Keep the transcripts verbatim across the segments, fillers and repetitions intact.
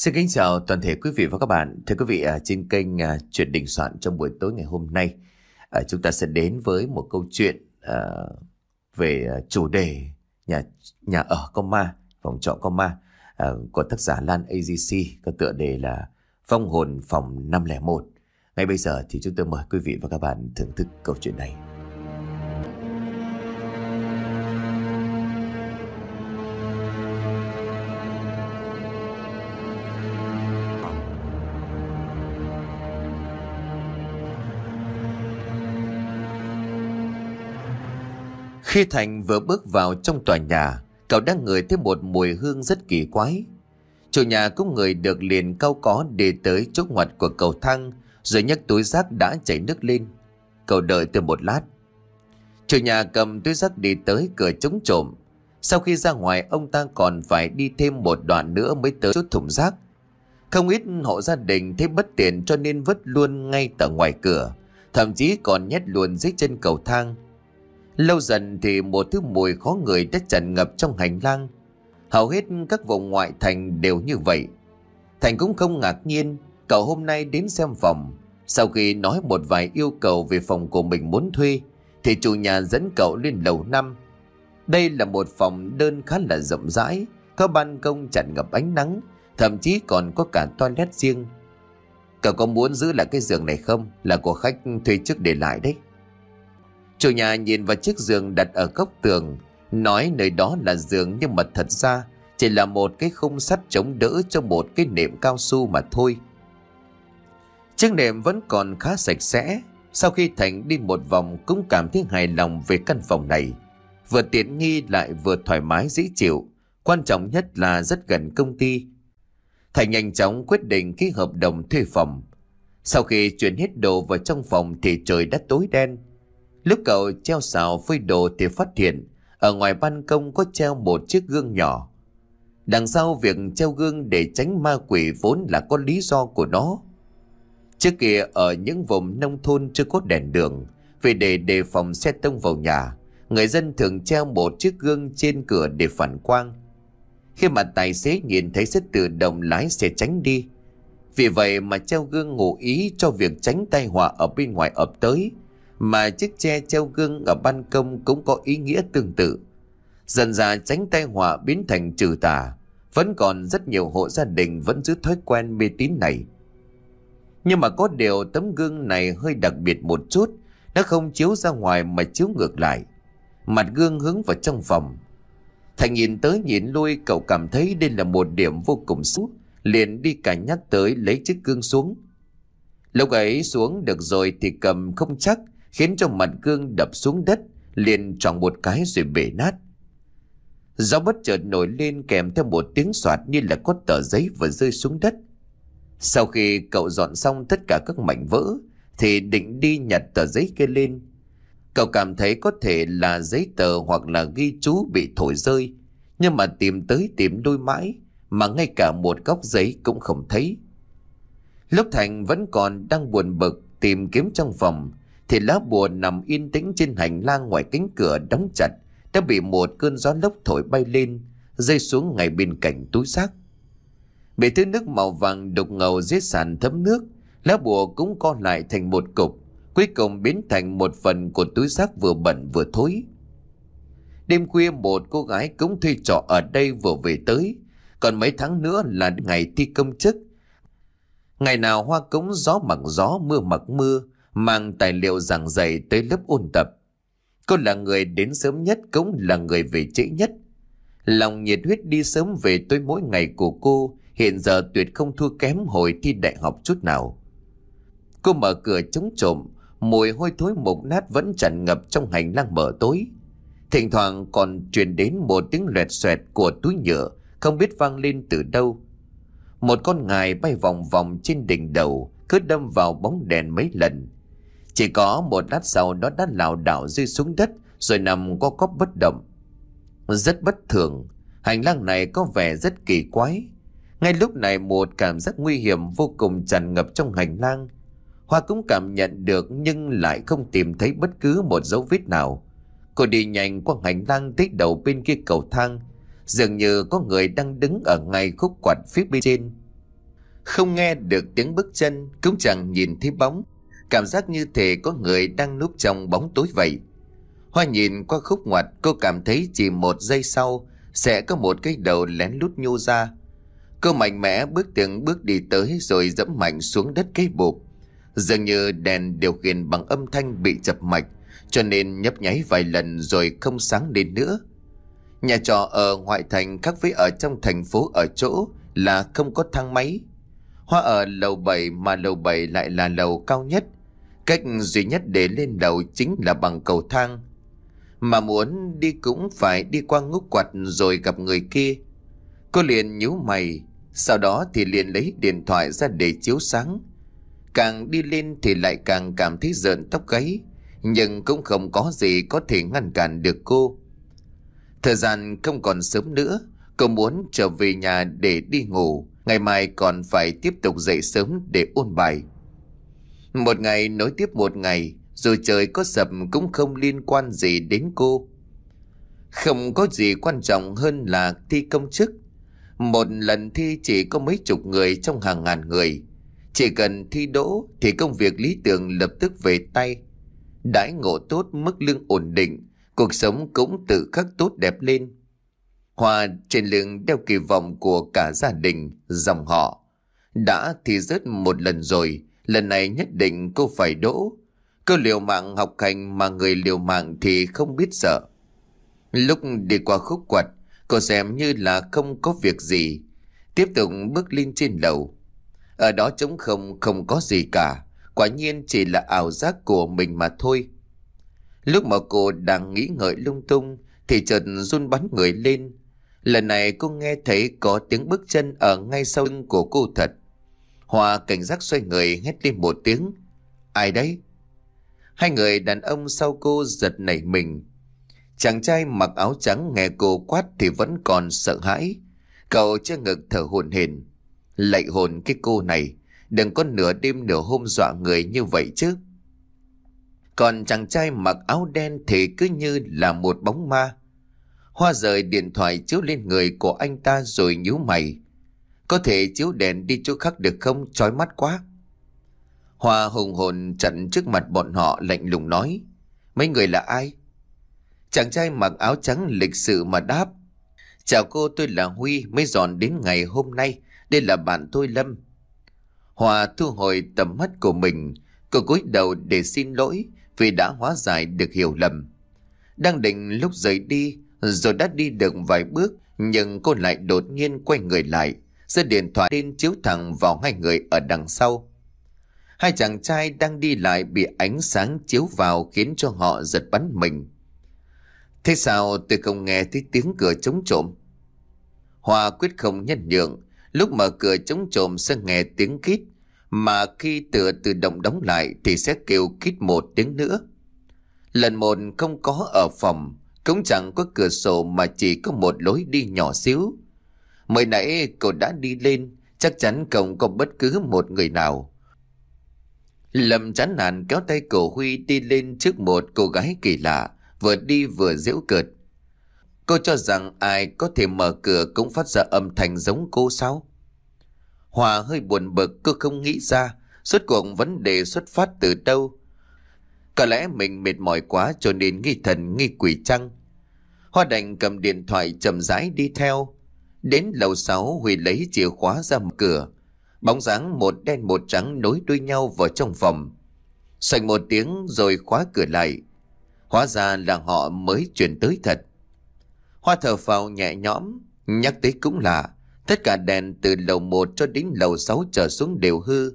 Xin kính chào toàn thể quý vị và các bạn. Thưa quý vị, à, trên kênh à, Chuyện Đình Soạn trong buổi tối ngày hôm nay, à, chúng ta sẽ đến với một câu chuyện à, về à, chủ đề nhà nhà ở có ma, phòng trọ có ma à, của tác giả Lan a giê xê, có tựa đề là Vong hồn phòng năm không một. Ngay bây giờ thì chúng tôi mời quý vị và các bạn thưởng thức câu chuyện này. Khi Thành vừa bước vào trong tòa nhà, cậu đã ngửi thấy một mùi hương rất kỳ quái. Chủ nhà cũng ngửi được, liền cau có đi tới chỗ ngoặt của cầu thang, rồi nhấc túi rác đã chảy nước lên. Cậu đợi từ một lát. Chủ nhà cầm túi rác đi tới cửa chống trộm. Sau khi ra ngoài, ông ta còn phải đi thêm một đoạn nữa mới tới chút thùng rác. Không ít hộ gia đình thấy bất tiện cho nên vứt luôn ngay tại ngoài cửa, thậm chí còn nhét luôn dưới chân cầu thang. Lâu dần thì một thứ mùi khó ngửi đã tràn ngập trong hành lang. Hầu hết các vùng ngoại thành đều như vậy. Thành cũng không ngạc nhiên. Cậu hôm nay đến xem phòng. Sau khi nói một vài yêu cầu về phòng của mình muốn thuê, thì chủ nhà dẫn cậu lên lầu năm. Đây là một phòng đơn khá là rộng rãi, có ban công tràn ngập ánh nắng, thậm chí còn có cả toilet riêng. Cậu có muốn giữ lại cái giường này không? Là của khách thuê trước để lại đấy. Chủ nhà nhìn vào chiếc giường đặt ở góc tường, nói nơi đó là giường nhưng mà thật ra chỉ là một cái khung sắt chống đỡ cho một cái nệm cao su mà thôi. Chiếc nệm vẫn còn khá sạch sẽ. Sau khi Thành đi một vòng cũng cảm thấy hài lòng về căn phòng này. Vừa tiện nghi lại vừa thoải mái dễ chịu. Quan trọng nhất là rất gần công ty. Thành nhanh chóng quyết định ký hợp đồng thuê phòng. Sau khi chuyển hết đồ vào trong phòng thì trời đã tối đen. Lúc cậu treo xào phơi đồ thì phát hiện ở ngoài ban công có treo một chiếc gương nhỏ. Đằng sau việc treo gương để tránh ma quỷ vốn là có lý do của nó. Trước kia ở những vùng nông thôn chưa có đèn đường, vì để đề phòng xe tông vào nhà, người dân thường treo một chiếc gương trên cửa để phản quang. Khi mà tài xế nhìn thấy sẽ tự động lái xe tránh đi. Vì vậy mà treo gương ngụ ý cho việc tránh tai họa ở bên ngoài ập tới. Mà chiếc tre treo gương ở ban công cũng có ý nghĩa tương tự. Dần dà tránh tai họa biến thành trừ tà. Vẫn còn rất nhiều hộ gia đình vẫn giữ thói quen mê tín này. Nhưng mà có điều tấm gương này hơi đặc biệt một chút. Nó không chiếu ra ngoài mà chiếu ngược lại. Mặt gương hướng vào trong phòng. Thành nhìn tới nhìn lui, cậu cảm thấy đây là một điểm vô cùng xấu, liền đi cả nhắc tới lấy chiếc gương xuống. Lúc ấy xuống được rồi thì cầm không chắc, khiến cho mặt gương đập xuống đất, liền choàng một cái rồi bể nát. Gió bất chợt nổi lên kèm theo một tiếng xoạt như là có tờ giấy vừa rơi xuống đất. Sau khi cậu dọn xong tất cả các mảnh vỡ thì định đi nhặt tờ giấy kia lên. Cậu cảm thấy có thể là giấy tờ hoặc là ghi chú bị thổi rơi, nhưng mà tìm tới tìm đôi mãi mà ngay cả một góc giấy cũng không thấy. Lúc Thành vẫn còn đang buồn bực tìm kiếm trong phòng thì lá bùa nằm yên tĩnh trên hành lang ngoài cánh cửa đóng chặt đã bị một cơn gió lốc thổi bay lên, rơi xuống ngay bên cạnh túi rác. Bể thứ nước màu vàng đục ngầu dưới sàn thấm nước, lá bùa cũng co lại thành một cục, cuối cùng biến thành một phần của túi rác vừa bẩn vừa thối. Đêm khuya một cô gái cũng thuê trọ ở đây vừa về tới, còn mấy tháng nữa là ngày thi công chức. Ngày nào hoa cúng gió mặc gió mưa mặc mưa, mang tài liệu giảng dạy tới lớp ôn tập. Cô là người đến sớm nhất cũng là người về trễ nhất. Lòng nhiệt huyết đi sớm về tối mỗi ngày của cô hiện giờ tuyệt không thua kém hồi thi đại học chút nào. Cô mở cửa chống trộm, mùi hôi thối mục nát vẫn tràn ngập trong hành lang mờ tối. Thỉnh thoảng còn truyền đến một tiếng loẹt xoẹt của túi nhựa không biết vang lên từ đâu. Một con ngài bay vòng vòng trên đỉnh đầu, cứ đâm vào bóng đèn mấy lần. Chỉ có một lát sau nó đã lảo đảo rơi xuống đất rồi nằm co quắp bất động. Rất bất thường, hành lang này có vẻ rất kỳ quái. Ngay lúc này một cảm giác nguy hiểm vô cùng tràn ngập trong hành lang. Hoa cũng cảm nhận được nhưng lại không tìm thấy bất cứ một dấu vết nào. Cô đi nhanh qua hành lang tới đầu bên kia cầu thang. Dường như có người đang đứng ở ngay khúc quạt phía bên trên. Không nghe được tiếng bước chân, cũng chẳng nhìn thấy bóng. Cảm giác như thể có người đang núp trong bóng tối vậy. Hoa nhìn qua khúc ngoặt, cô cảm thấy chỉ một giây sau sẽ có một cái đầu lén lút nhô ra. Cô mạnh mẽ bước từng bước đi tới rồi dẫm mạnh xuống đất cái bụp. Dường như đèn điều khiển bằng âm thanh bị chập mạch, cho nên nhấp nháy vài lần rồi không sáng lên nữa. Nhà trọ ở ngoại thành khác với ở trong thành phố ở chỗ là không có thang máy. Hoa ở lầu bảy mà lầu bảy lại là lầu cao nhất. Cách duy nhất để lên lầu chính là bằng cầu thang. Mà muốn đi cũng phải đi qua ngúc quặt rồi gặp người kia. Cô liền nhíu mày, sau đó thì liền lấy điện thoại ra để chiếu sáng. Càng đi lên thì lại càng cảm thấy rợn tóc gáy, nhưng cũng không có gì có thể ngăn cản được cô. Thời gian không còn sớm nữa, cô muốn trở về nhà để đi ngủ. Ngày mai còn phải tiếp tục dậy sớm để ôn bài. Một ngày nối tiếp một ngày, dù trời có sập cũng không liên quan gì đến cô. Không có gì quan trọng hơn là thi công chức. Một lần thi chỉ có mấy chục người trong hàng ngàn người. Chỉ cần thi đỗ thì công việc lý tưởng lập tức về tay. Đãi ngộ tốt, mức lương ổn định, cuộc sống cũng tự khắc tốt đẹp lên. Hoa trên lưng đeo kỳ vọng của cả gia đình, dòng họ. Đã thì rớt một lần rồi, lần này nhất định cô phải đỗ. Cô liều mạng học hành mà người liều mạng thì không biết sợ. Lúc đi qua khúc quặt, cô xem như là không có việc gì. Tiếp tục bước lên trên lầu. Ở đó trống không, không có gì cả. Quả nhiên chỉ là ảo giác của mình mà thôi. Lúc mà cô đang nghĩ ngợi lung tung thì chợt run bắn người lên. Lần này cô nghe thấy có tiếng bước chân ở ngay sau lưng của cô thật. Hoa cảnh giác xoay người hét lên một tiếng. Ai đấy? Hai người đàn ông sau cô giật nảy mình. Chàng trai mặc áo trắng nghe cô quát thì vẫn còn sợ hãi. Cậu che ngực thở hổn hển. Lạy hồn cái cô này, đừng có nửa đêm nửa hôm dọa người như vậy chứ. Còn chàng trai mặc áo đen thì cứ như là một bóng ma. Hoa rời điện thoại chiếu lên người của anh ta rồi nhíu mày. Có thể chiếu đèn đi chỗ khác được không, chói mắt quá. Hoa hùng hồn chặn trước mặt bọn họ lạnh lùng nói. Mấy người là ai? Chàng trai mặc áo trắng lịch sự mà đáp. Chào cô, tôi là Huy, mới dọn đến ngày hôm nay. Đây là bạn tôi Lâm. Hoa thu hồi tầm mắt của mình. Cô cúi đầu để xin lỗi vì đã hóa giải được hiểu lầm. Đang định lúc rời đi, rồi đã đi được vài bước, nhưng cô lại đột nhiên quay người lại, giơ điện thoại lên chiếu thẳng vào hai người ở đằng sau. Hai chàng trai đang đi lại bị ánh sáng chiếu vào khiến cho họ giật bắn mình. Thế sao tôi không nghe thấy tiếng cửa chống trộm? Hoa quyết không nhân nhượng. Lúc mở cửa chống trộm sẽ nghe tiếng kít, mà khi cửa tự động đóng lại thì sẽ kêu kít một tiếng nữa. Lần một không có ở phòng, cũng chẳng có cửa sổ mà chỉ có một lối đi nhỏ xíu. Mới nãy cậu đã đi lên, chắc chắn không có bất cứ một người nào. Lâm chán nản kéo tay cổ Huy đi lên trước một cô gái kỳ lạ, vừa đi vừa giễu cợt. Cô cho rằng ai có thể mở cửa cũng phát ra âm thanh giống cô sao? Hòa hơi buồn bực, cô không nghĩ ra suốt cuộc vấn đề xuất phát từ đâu. Có lẽ mình mệt mỏi quá cho nên nghi thần nghi quỷ chăng? Hoa đành cầm điện thoại chậm rãi đi theo. Đến lầu sáu, Huy lấy chìa khóa ra mở cửa. Bóng dáng một đen một trắng nối đuôi nhau vào trong phòng. Xoành một tiếng rồi khóa cửa lại. Hóa ra là họ mới chuyển tới thật. Hoa thở phào nhẹ nhõm, nhắc tới cũng lạ. Tất cả đèn từ lầu một cho đến lầu sáu trở xuống đều hư.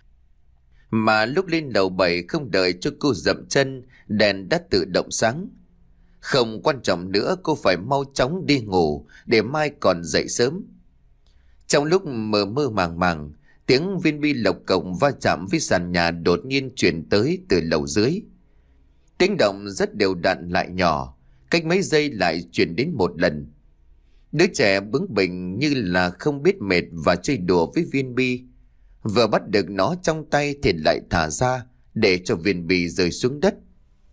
Mà lúc lên lầu bảy không đợi cho cô dậm chân, đèn đã tự động sáng. Không quan trọng nữa, cô phải mau chóng đi ngủ để mai còn dậy sớm. Trong lúc mơ mơ màng màng, tiếng viên bi lộc cộc va chạm với sàn nhà đột nhiên truyền tới từ lầu dưới. Tiếng động rất đều đặn lại nhỏ, cách mấy giây lại truyền đến một lần. Đứa trẻ bướng bỉnh như là không biết mệt và chơi đùa với viên bi. Vừa bắt được nó trong tay thì lại thả ra để cho viên bi rơi xuống đất.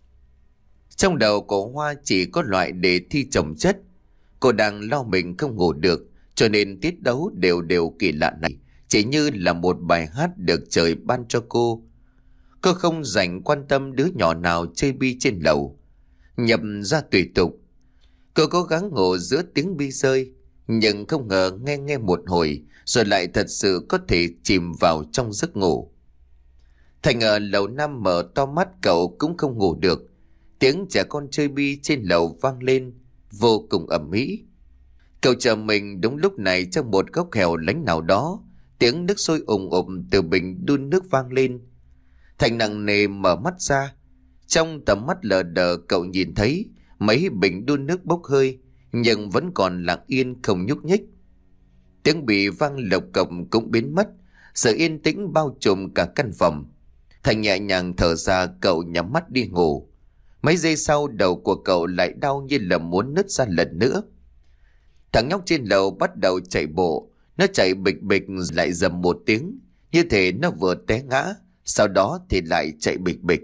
Trong đầu của Hoa chỉ có loại đề thi chồng chất. Cô đang lo mình không ngủ được, cho nên tiết đấu đều đều kỳ lạ này chỉ như là một bài hát được trời ban cho cô. Cô không dành quan tâm đứa nhỏ nào chơi bi trên lầu, nhập ra tùy tục. Cô cố gắng ngủ giữa tiếng bi rơi, nhưng không ngờ nghe nghe một hồi rồi lại thật sự có thể chìm vào trong giấc ngủ. Thành ở lầu năm mở to mắt cậu cũng không ngủ được. Tiếng trẻ con chơi bi trên lầu vang lên vô cùng ầm ĩ. Cậu chờ mình đúng lúc này trong một góc hẻo lánh nào đó, tiếng nước sôi ùng ục từ bình đun nước vang lên. Thành nặng nề mở mắt ra. Trong tầm mắt lờ đờ cậu nhìn thấy mấy bình đun nước bốc hơi, nhưng vẫn còn lặng yên không nhúc nhích. Tiếng bị vang lộc cộc cũng biến mất, sự yên tĩnh bao trùm cả căn phòng. Thành nhẹ nhàng thở ra, cậu nhắm mắt đi ngủ. Mấy giây sau đầu của cậu lại đau như là muốn nứt ra lần nữa. Thằng nhóc trên lầu bắt đầu chạy bộ. Nó chạy bịch bịch lại dầm một tiếng, như thể nó vừa té ngã, sau đó thì lại chạy bịch bịch.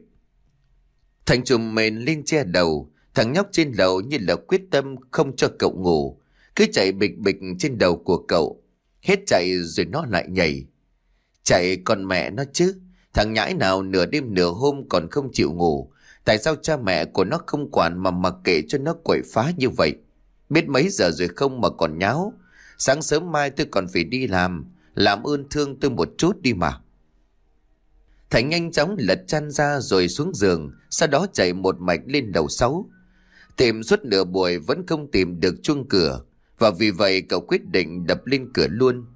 Thành trùm mền lên che đầu. Thằng nhóc trên lầu như là quyết tâm không cho cậu ngủ, cứ chạy bịch bịch trên đầu của cậu. Hết chạy rồi nó lại nhảy. Chạy con mẹ nó chứ. Thằng nhãi nào nửa đêm nửa hôm còn không chịu ngủ. Tại sao cha mẹ của nó không quản mà mặc kệ cho nó quậy phá như vậy? Biết mấy giờ rồi không mà còn nháo. Sáng sớm mai tôi còn phải đi làm. Làm ơn thương tôi một chút đi mà. Thành nhanh chóng lật chăn ra rồi xuống giường, sau đó chạy một mạch lên lầu sáu. Tìm suốt nửa buổi vẫn không tìm được chuông cửa, và vì vậy cậu quyết định đập lên cửa luôn.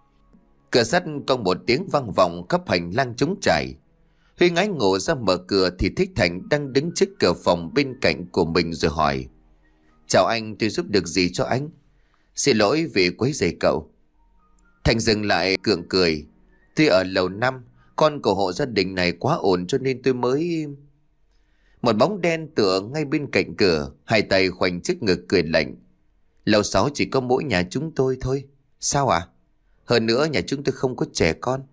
Cửa sắt có một tiếng vang vọng khắp hành lang trống trải. Huy ngái ngủ ra mở cửa thì thấy Thành đang đứng trước cửa phòng bên cạnh của mình rồi hỏi: "Chào anh, tôi giúp được gì cho anh?" "Xin lỗi vì quấy rầy cậu." Thành dừng lại gượng cười: "Tôi ở lầu năm, con của hộ gia đình này quá ổn cho nên tôi mới..." Một bóng đen tựa ngay bên cạnh cửa, hai tay khoanh trước ngực cười lạnh: "Lầu sáu chỉ có mỗi nhà chúng tôi thôi." "Sao ạ?" "Hơn nữa nhà chúng tôi không có trẻ con."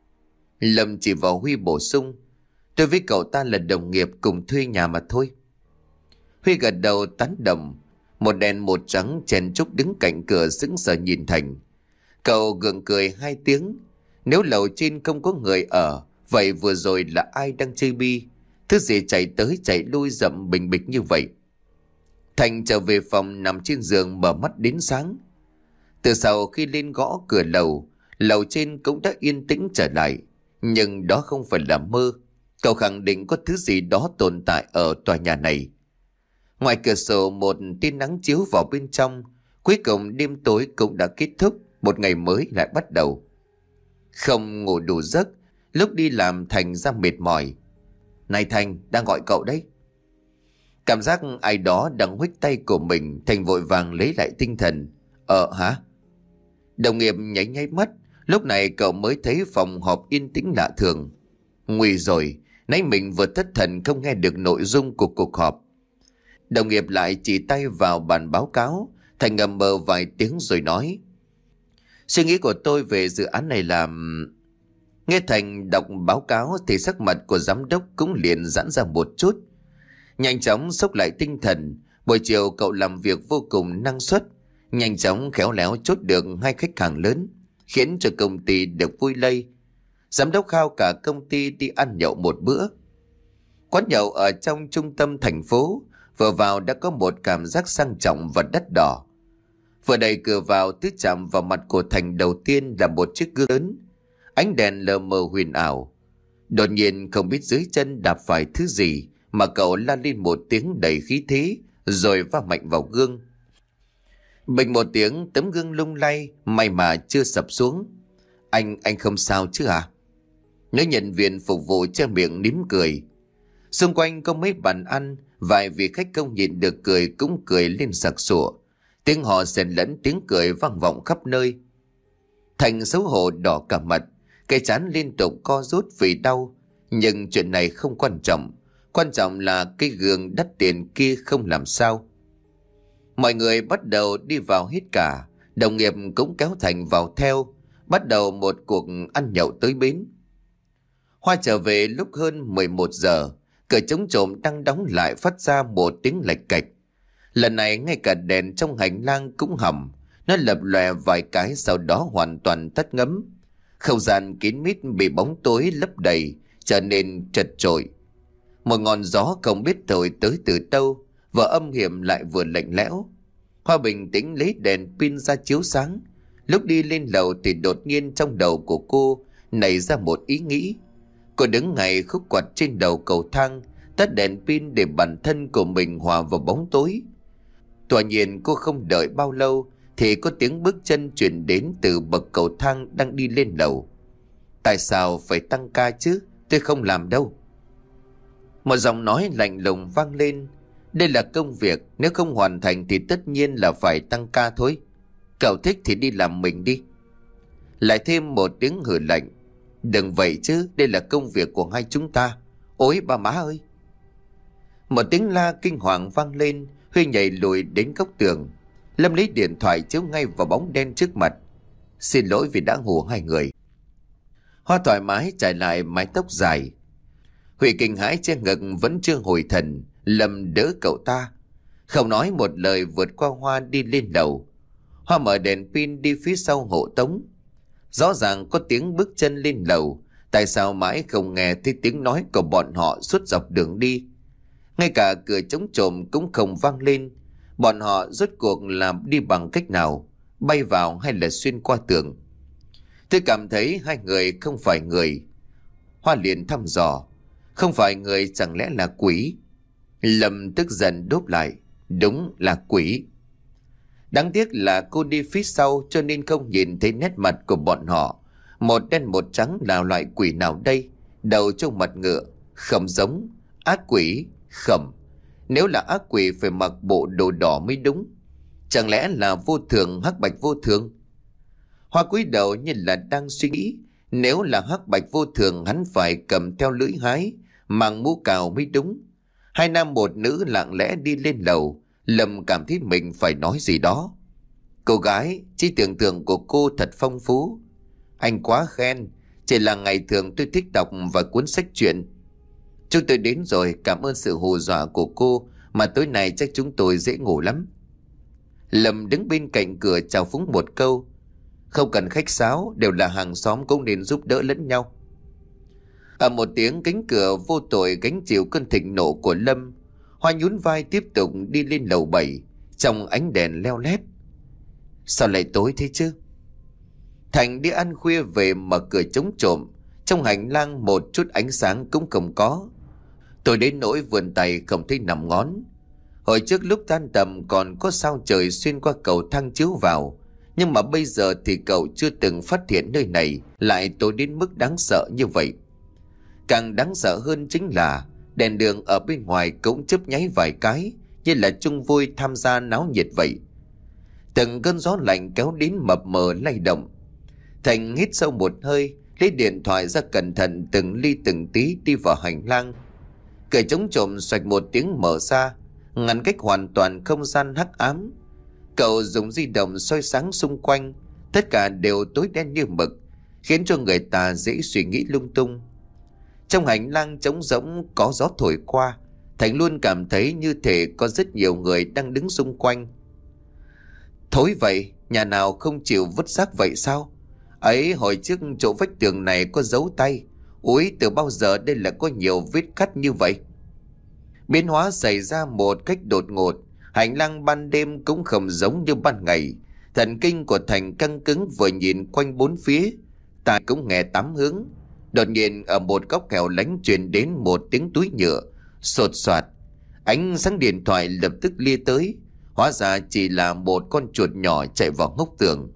Lâm chỉ vào Huy bổ sung: "Tôi với cậu ta là đồng nghiệp cùng thuê nhà mà thôi." Huy gật đầu tán đồng. Một đen một trắng chèn chúc đứng cạnh cửa sững sờ nhìn Thành. Cậu gượng cười hai tiếng. Nếu lầu trên không có người ở, vậy vừa rồi là ai đang chơi bi? Thứ gì chạy tới chạy lui rậm bình bịch như vậy? Thành trở về phòng nằm trên giường mở mắt đến sáng. Từ sau khi lên gõ cửa lầu, lầu trên cũng đã yên tĩnh trở lại. Nhưng đó không phải là mơ. Cậu khẳng định có thứ gì đó tồn tại ở tòa nhà này. Ngoài cửa sổ một tia nắng chiếu vào bên trong. Cuối cùng đêm tối cũng đã kết thúc, một ngày mới lại bắt đầu. Không ngủ đủ giấc, lúc đi làm Thành ra mệt mỏi. "Này Thành, đang gọi cậu đấy." Cảm giác ai đó đang huých tay của mình, Thành vội vàng lấy lại tinh thần. "Ờ hả?" Đồng nghiệp nháy nháy mắt. Lúc này cậu mới thấy phòng họp yên tĩnh lạ thường. Nguy rồi, nãy mình vừa thất thần không nghe được nội dung của cuộc họp. Đồng nghiệp lại chỉ tay vào bản báo cáo. Thành ngầm mờ vài tiếng rồi nói: "Suy nghĩ của tôi về dự án này là..." Nghe Thành đọc báo cáo thì sắc mặt của giám đốc cũng liền giãn ra một chút. Nhanh chóng xốc lại tinh thần. Buổi chiều cậu làm việc vô cùng năng suất, nhanh chóng khéo léo chốt được hai khách hàng lớn, khiến cho công ty được vui lây. Giám đốc khao cả công ty đi ăn nhậu một bữa. Quán nhậu ở trong trung tâm thành phố, vừa vào đã có một cảm giác sang trọng và đắt đỏ. Vừa đẩy cửa vào, thứ chạm vào mặt của Thành đầu tiên là một chiếc gương lớn. Ánh đèn lờ mờ huyền ảo. Đột nhiên không biết dưới chân đạp phải thứ gì mà cậu la lên một tiếng đầy khí thế, rồi va mạnh vào gương. Bịch một tiếng, tấm gương lung lay, may mà chưa sập xuống. Anh, anh không sao chứ à?" Nữ nhân viên phục vụ che miệng nín cười. Xung quanh có mấy bàn ăn, vài vị khách không nhịn được cười cũng cười lên sặc sụa. Tiếng họ xen lẫn tiếng cười vang vọng khắp nơi. Thành xấu hổ đỏ cả mặt, cái trán liên tục co rút vì đau. Nhưng chuyện này không quan trọng. Quan trọng là cái gương đắt tiền kia không làm sao. Mọi người bắt đầu đi vào hết cả. Đồng nghiệp cũng kéo Thành vào theo. Bắt đầu một cuộc ăn nhậu tới bến. Hoa trở về lúc hơn mười một giờ. Cửa chống trộm đang đóng lại phát ra một tiếng lạch cạch. Lần này ngay cả đèn trong hành lang cũng hầm. Nó lập lòe vài cái sau đó hoàn toàn tắt ngấm. Không gian kín mít bị bóng tối lấp đầy, trở nên chật chội. Một ngọn gió không biết thổi tới từ đâu, vừa âm hiểm lại vừa lạnh lẽo. Hoa bình tĩnh lấy đèn pin ra chiếu sáng. Lúc đi lên lầu thì đột nhiên trong đầu của cô nảy ra một ý nghĩ. Cô đứng ngay khúc quạt trên đầu cầu thang, tắt đèn pin để bản thân của mình hòa vào bóng tối. Quả nhiên cô không đợi bao lâu thì có tiếng bước chân truyền đến từ bậc cầu thang đang đi lên lầu. Tại sao phải tăng ca chứ? Tôi không làm đâu. Một giọng nói lạnh lùng vang lên. Đây là công việc, nếu không hoàn thành thì tất nhiên là phải tăng ca thôi. Cậu thích thì đi làm mình đi. Lại thêm một tiếng hừ lạnh. Đừng vậy chứ, đây là công việc của hai chúng ta. Ôi ba má ơi! Một tiếng la kinh hoàng vang lên. Huy nhảy lùi đến góc tường. Lâm lấy điện thoại chiếu ngay vào bóng đen trước mặt. Xin lỗi vì đã hù hai người. Hoa thoải mái trải lại mái tóc dài. Huy kinh hãi che ngực vẫn chưa hồi thần. Lâm đỡ cậu ta, không nói một lời vượt qua Hoa đi lên lầu. Hoa mở đèn pin đi phía sau hộ tống. Rõ ràng có tiếng bước chân lên lầu, tại sao mãi không nghe thấy tiếng nói của bọn họ suốt dọc đường đi. Ngay cả cửa chống trộm cũng không vang lên. Bọn họ rốt cuộc làm đi bằng cách nào, bay vào hay là xuyên qua tường? Tôi cảm thấy hai người không phải người. Hoa liền thăm dò, không phải người chẳng lẽ là quỷ? Lâm tức giận đáp lại, đúng là quỷ. Đáng tiếc là cô đi phía sau cho nên không nhìn thấy nét mặt của bọn họ. Một đen một trắng là loại quỷ nào đây? Đầu trong mặt ngựa, không giống. Ác quỷ, khẩm. Nếu là ác quỷ phải mặc bộ đồ đỏ mới đúng. Chẳng lẽ là vô thường, hắc bạch vô thường? Hoa cúi đầu như là đang suy nghĩ. Nếu là hắc bạch vô thường hắn phải cầm theo lưỡi hái, mang mũ cào mới đúng. Hai nam một nữ lặng lẽ đi lên lầu. Lâm cảm thấy mình phải nói gì đó. Cô gái, trí tưởng tượng của cô thật phong phú. Anh quá khen. Chỉ là ngày thường tôi thích đọc và cuốn sách truyện. Chúng tôi đến rồi, cảm ơn sự hù dọa của cô, mà tối nay chắc chúng tôi dễ ngủ lắm. Lâm đứng bên cạnh cửa chào phúng một câu. Không cần khách sáo, đều là hàng xóm cũng nên giúp đỡ lẫn nhau. Ở một tiếng cánh cửa vô tội gánh chịu cơn thịnh nộ của Lâm. Hoa nhún vai tiếp tục đi lên lầu bảy, trong ánh đèn leo lét. Sao lại tối thế chứ? Thành đi ăn khuya về mở cửa chống trộm. Trong hành lang một chút ánh sáng cũng không có. Tôi đến nỗi vườn tay không thấy nằm ngón. Hồi trước lúc tan tầm còn có sao trời xuyên qua cầu thang chiếu vào. Nhưng mà bây giờ thì cậu chưa từng phát hiện nơi này lại tối đến mức đáng sợ như vậy. Càng đáng sợ hơn chính là đèn đường ở bên ngoài cũng chớp nháy vài cái, như là chung vui tham gia náo nhiệt vậy. Từng cơn gió lạnh kéo đến mập mờ lay động. Thành hít sâu một hơi, lấy điện thoại ra cẩn thận từng ly từng tí đi vào hành lang. Cửa chống trộm xoạch một tiếng mở ra, ngăn cách hoàn toàn không gian hắc ám. Cậu dùng di động soi sáng xung quanh, tất cả đều tối đen như mực, khiến cho người ta dễ suy nghĩ lung tung. Trong hành lang trống rỗng có gió thổi qua, Thành luôn cảm thấy như thể có rất nhiều người đang đứng xung quanh. Thối vậy, nhà nào không chịu vứt rác vậy sao? Ấy, hồi trước chỗ vách tường này có dấu tay. Úi, từ bao giờ đây là có nhiều vết cắt như vậy? Biến hóa xảy ra một cách đột ngột. Hành lang ban đêm cũng không giống như ban ngày. Thần kinh của Thành căng cứng vừa nhìn quanh bốn phía, tai cũng nghe tám hướng. Đột nhiên ở một góc hẻo lánh truyền đến một tiếng túi nhựa sột soạt. Ánh sáng điện thoại lập tức lia tới, hóa ra chỉ là một con chuột nhỏ chạy vào ngóc tường.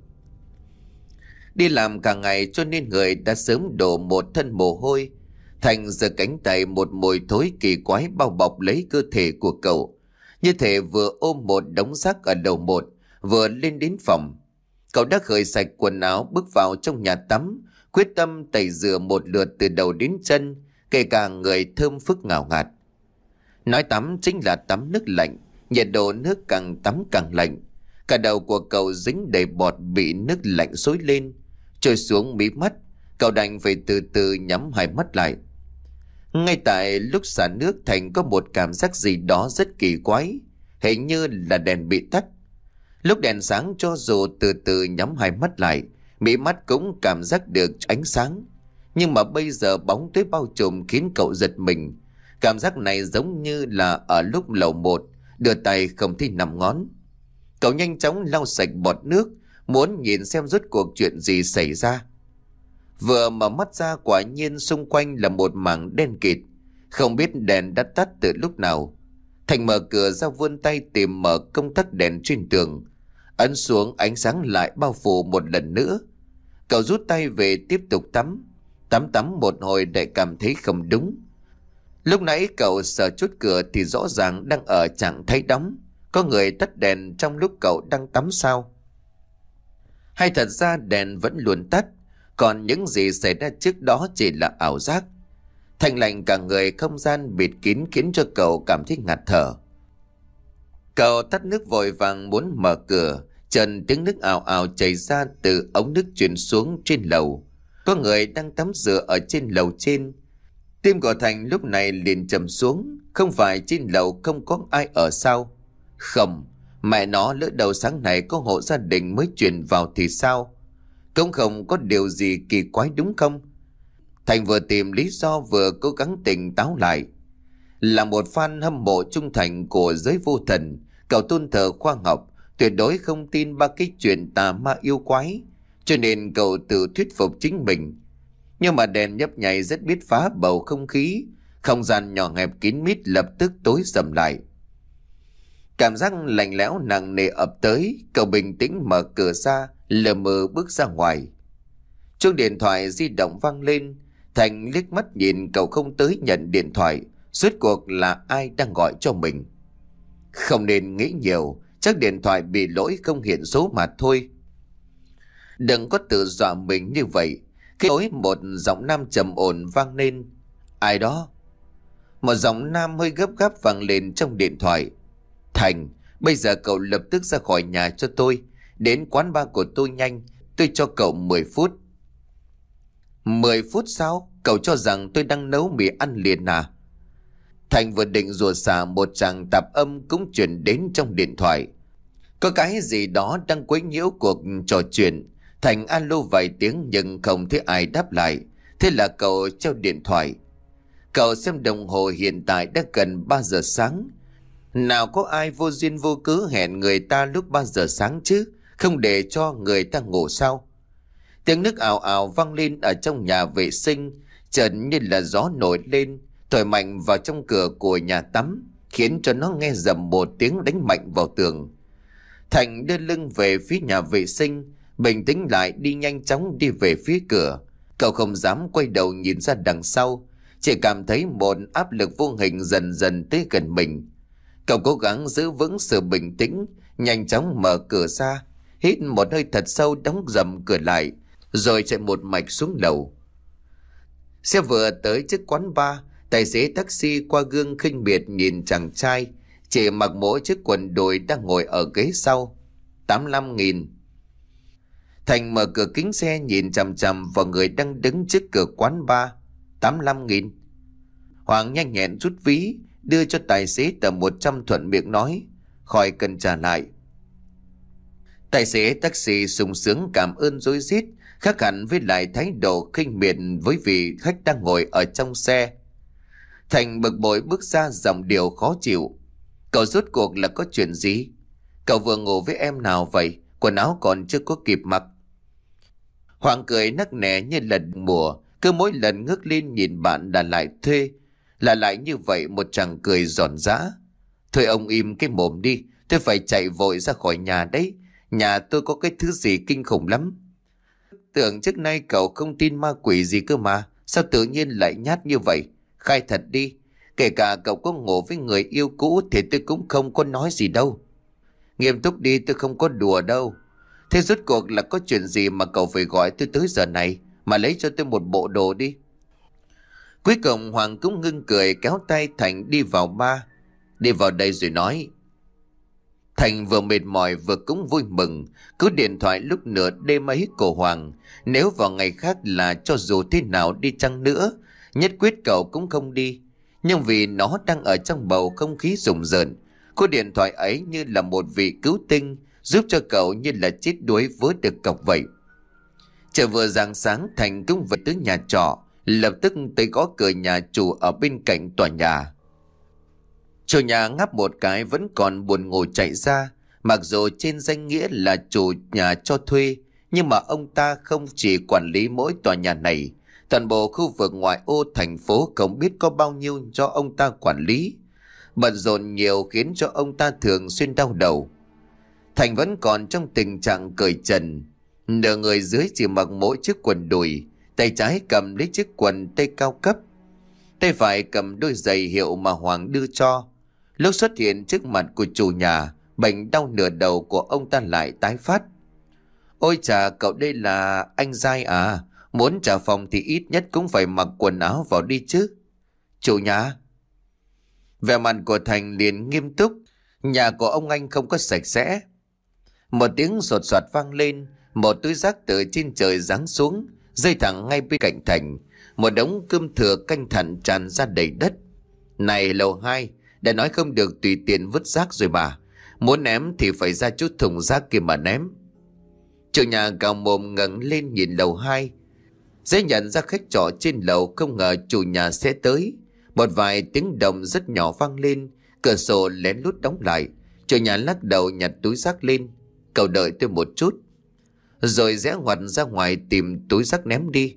Đi làm cả ngày cho nên người đã sớm đổ một thân mồ hôi. Thành giơ cánh tay, một mùi thối kỳ quái bao bọc lấy cơ thể của cậu, như thể vừa ôm một đống rác ở đầu một, vừa lên đến phòng. Cậu đã khởi sạch quần áo bước vào trong nhà tắm, quyết tâm tẩy rửa một lượt từ đầu đến chân, kể cả người thơm phức ngào ngạt. Nói tắm chính là tắm nước lạnh, nhiệt độ nước càng tắm càng lạnh. Cả đầu của cậu dính đầy bọt bị nước lạnh xối lên, trôi xuống mí mắt. Cậu đành phải từ từ nhắm hai mắt lại. Ngay tại lúc xả nước, Thành có một cảm giác gì đó rất kỳ quái, hình như là đèn bị tắt. Lúc đèn sáng, cho dù từ từ nhắm hai mắt lại mí mắt cũng cảm giác được ánh sáng. Nhưng mà bây giờ bóng tối bao trùm khiến cậu giật mình. Cảm giác này giống như là ở lúc lầu một, đưa tay không thấy năm ngón. Cậu nhanh chóng lau sạch bọt nước, muốn nhìn xem rốt cuộc chuyện gì xảy ra. Vừa mở mắt ra, quả nhiên xung quanh là một mảng đen kịt, không biết đèn đã tắt từ lúc nào. Thành mở cửa ra, vươn tay tìm mở công tắc đèn trên tường, ấn xuống, ánh sáng lại bao phủ một lần nữa. Cậu rút tay về tiếp tục tắm. Tắm tắm một hồi lại cảm thấy không đúng. Lúc nãy cậu sờ chốt cửa thì rõ ràng đang ở trạng thái đóng. Có người tắt đèn trong lúc cậu đang tắm sao? Hay thật ra đèn vẫn luôn tắt, còn những gì xảy ra trước đó chỉ là ảo giác? Thành lạnh cả người, không gian bịt kín khiến cho cậu cảm thấy ngạt thở. Cậu tắt nước vội vàng muốn mở cửa, chợt tiếng nước ào ào chảy ra từ ống nước truyền xuống trên lầu. Có người đang tắm rửa ở trên lầu trên. Tim của Thành lúc này liền trầm xuống. Không phải trên lầu không có ai ở sao? Không, mẹ nó, lỡ đầu sáng này có hộ gia đình mới chuyển vào thì sao? Cũng không có điều gì kỳ quái đúng không? Thành vừa tìm lý do vừa cố gắng tỉnh táo lại. Là một fan hâm mộ trung thành của giới vô thần, cậu tôn thờ khoa học, tuyệt đối không tin ba cái chuyện tà ma yêu quái, cho nên cậu tự thuyết phục chính mình. Nhưng mà đèn nhấp nháy rất biết phá bầu không khí, không gian nhỏ hẹp kín mít lập tức tối sầm lại. Cảm giác lạnh lẽo nặng nề ập tới, cậu bình tĩnh mở cửa ra, lờ mờ bước ra ngoài. Chuông điện thoại di động vang lên. Thành liếc mắt nhìn, cậu không tới nhận điện thoại. Rốt cuộc là ai đang gọi cho mình? Không nên nghĩ nhiều, chắc điện thoại bị lỗi không hiện số mà thôi. Đừng có tự dọa mình như vậy. Khi tối một giọng nam trầm ổn vang lên. Ai đó? Một giọng nam hơi gấp gáp vang lên trong điện thoại. Thành, bây giờ cậu lập tức ra khỏi nhà cho tôi, đến quán bar của tôi nhanh, tôi cho cậu mười phút. Mười phút sao? Cậu cho rằng tôi đang nấu mì ăn liền à? Thành vừa định rủa xả, một tràng tạp âm cũng chuyển đến trong điện thoại. Có cái gì đó đang quấy nhiễu cuộc trò chuyện. Thành alo vài tiếng nhưng không thấy ai đáp lại. Thế là cậu treo điện thoại. Cậu xem đồng hồ, hiện tại đã gần ba giờ sáng. Nào có ai vô duyên vô cớ hẹn người ta lúc ba giờ sáng chứ, không để cho người ta ngủ sao? Tiếng nước ào ào vang lên ở trong nhà vệ sinh, chợt như là gió nổi lên, thổi mạnh vào trong cửa của nhà tắm, khiến cho nó nghe rầm một tiếng đánh mạnh vào tường. Thành đưa lưng về phía nhà vệ sinh, bình tĩnh lại đi nhanh chóng đi về phía cửa. Cậu không dám quay đầu nhìn ra đằng sau, chỉ cảm thấy một áp lực vô hình dần dần tới gần mình. Cậu cố gắng giữ vững sự bình tĩnh, nhanh chóng mở cửa ra, hít một hơi thật sâu, đóng rầm cửa lại, rồi chạy một mạch xuống lầu. Xe vừa tới trước quán bar, tài xế taxi qua gương khinh miệt nhìn chàng trai chỉ mặc mỗi chiếc quần đùi đang ngồi ở ghế sau. Tám mươi lăm nghìn. Thành mở cửa kính xe nhìn chằm chằm vào người đang đứng trước cửa quán bar. Tám mươi lăm nghìn. Hoàng nhanh nhẹn rút ví, đưa cho tài xế tờ một trăm, thuận miệng nói, khỏi cần trả lại. Tài xế taxi sung sướng cảm ơn rối rít, khác hẳn với lại thái độ khinh miệt với vị khách đang ngồi ở trong xe. Thành bực bội bước ra, giọng điệu khó chịu. Cậu rốt cuộc là có chuyện gì? Cậu vừa ngủ với em nào vậy? Quần áo còn chưa có kịp mặc. Hoàng cười nắc nẻ như lần mùa, cứ mỗi lần ngước lên nhìn bạn là lại thuê, là lại như vậy, một chàng cười giòn giã. Thôi ông im cái mồm đi, tôi phải chạy vội ra khỏi nhà đấy. Nhà tôi có cái thứ gì kinh khủng lắm. Tưởng trước nay cậu không tin ma quỷ gì cơ mà, sao tự nhiên lại nhát như vậy? Khai thật đi, kể cả cậu có ngủ với người yêu cũ thì tôi cũng không có nói gì đâu. Nghiêm túc đi, tôi không có đùa đâu. Thế rốt cuộc là có chuyện gì mà cậu phải gọi tôi tới giờ này, mà lấy cho tôi một bộ đồ đi. Cuối cùng Hoàng cũng ngưng cười, kéo tay Thành đi vào bar. Đi vào đây rồi nói. Thành vừa mệt mỏi vừa cũng vui mừng. Cứ điện thoại lúc nửa đêm ấy của Hoàng, nếu vào ngày khác là cho dù thế nào đi chăng nữa, nhất quyết cậu cũng không đi. Nhưng vì nó đang ở trong bầu không khí rùng rợn, cô điện thoại ấy như là một vị cứu tinh, giúp cho cậu như là chết đuối vớt được cọc vậy. Trời vừa rạng sáng, Thành cũng về tới nhà trọ, lập tức tới gõ cửa nhà chủ ở bên cạnh tòa nhà. Chủ nhà ngáp một cái vẫn còn buồn ngủ chạy ra. Mặc dù trên danh nghĩa là chủ nhà cho thuê, nhưng mà ông ta không chỉ quản lý mỗi tòa nhà này. Toàn bộ khu vực ngoại ô thành phố không biết có bao nhiêu cho ông ta quản lý. Bận rộn nhiều khiến cho ông ta thường xuyên đau đầu. Thành vẫn còn trong tình trạng cởi trần, nửa người dưới chỉ mặc mỗi chiếc quần đùi, tay trái cầm lấy chiếc quần tây cao cấp, tay phải cầm đôi giày hiệu mà Hoàng đưa cho. Lúc xuất hiện trước mặt của chủ nhà, bệnh đau nửa đầu của ông ta lại tái phát. Ôi chà, cậu đây là anh Giai à? Muốn trả phòng thì ít nhất cũng phải mặc quần áo vào đi chứ. Chủ nhà. Vẻ mặt của Thành liền nghiêm túc. Nhà của ông anh không có sạch sẽ. Một tiếng sột soạt vang lên, một túi rác từ trên trời giáng xuống, rơi thẳng ngay bên cạnh Thành. Một đống cơm thừa canh thận tràn ra đầy đất. Này lầu hai, đã nói không được tùy tiện vứt rác rồi mà. Muốn ném thì phải ra chút thùng rác kia mà ném. Chủ nhà cào mồm ngẩng lên nhìn lầu hai. Dễ nhận ra khách trọ trên lầu, không ngờ chủ nhà sẽ tới. Một vài tiếng động rất nhỏ vang lên, cửa sổ lén lút đóng lại. Chủ nhà lắc đầu nhặt túi rác lên. Cậu đợi tôi một chút. Rồi rẽ ngoặt ra ngoài tìm túi rác ném đi.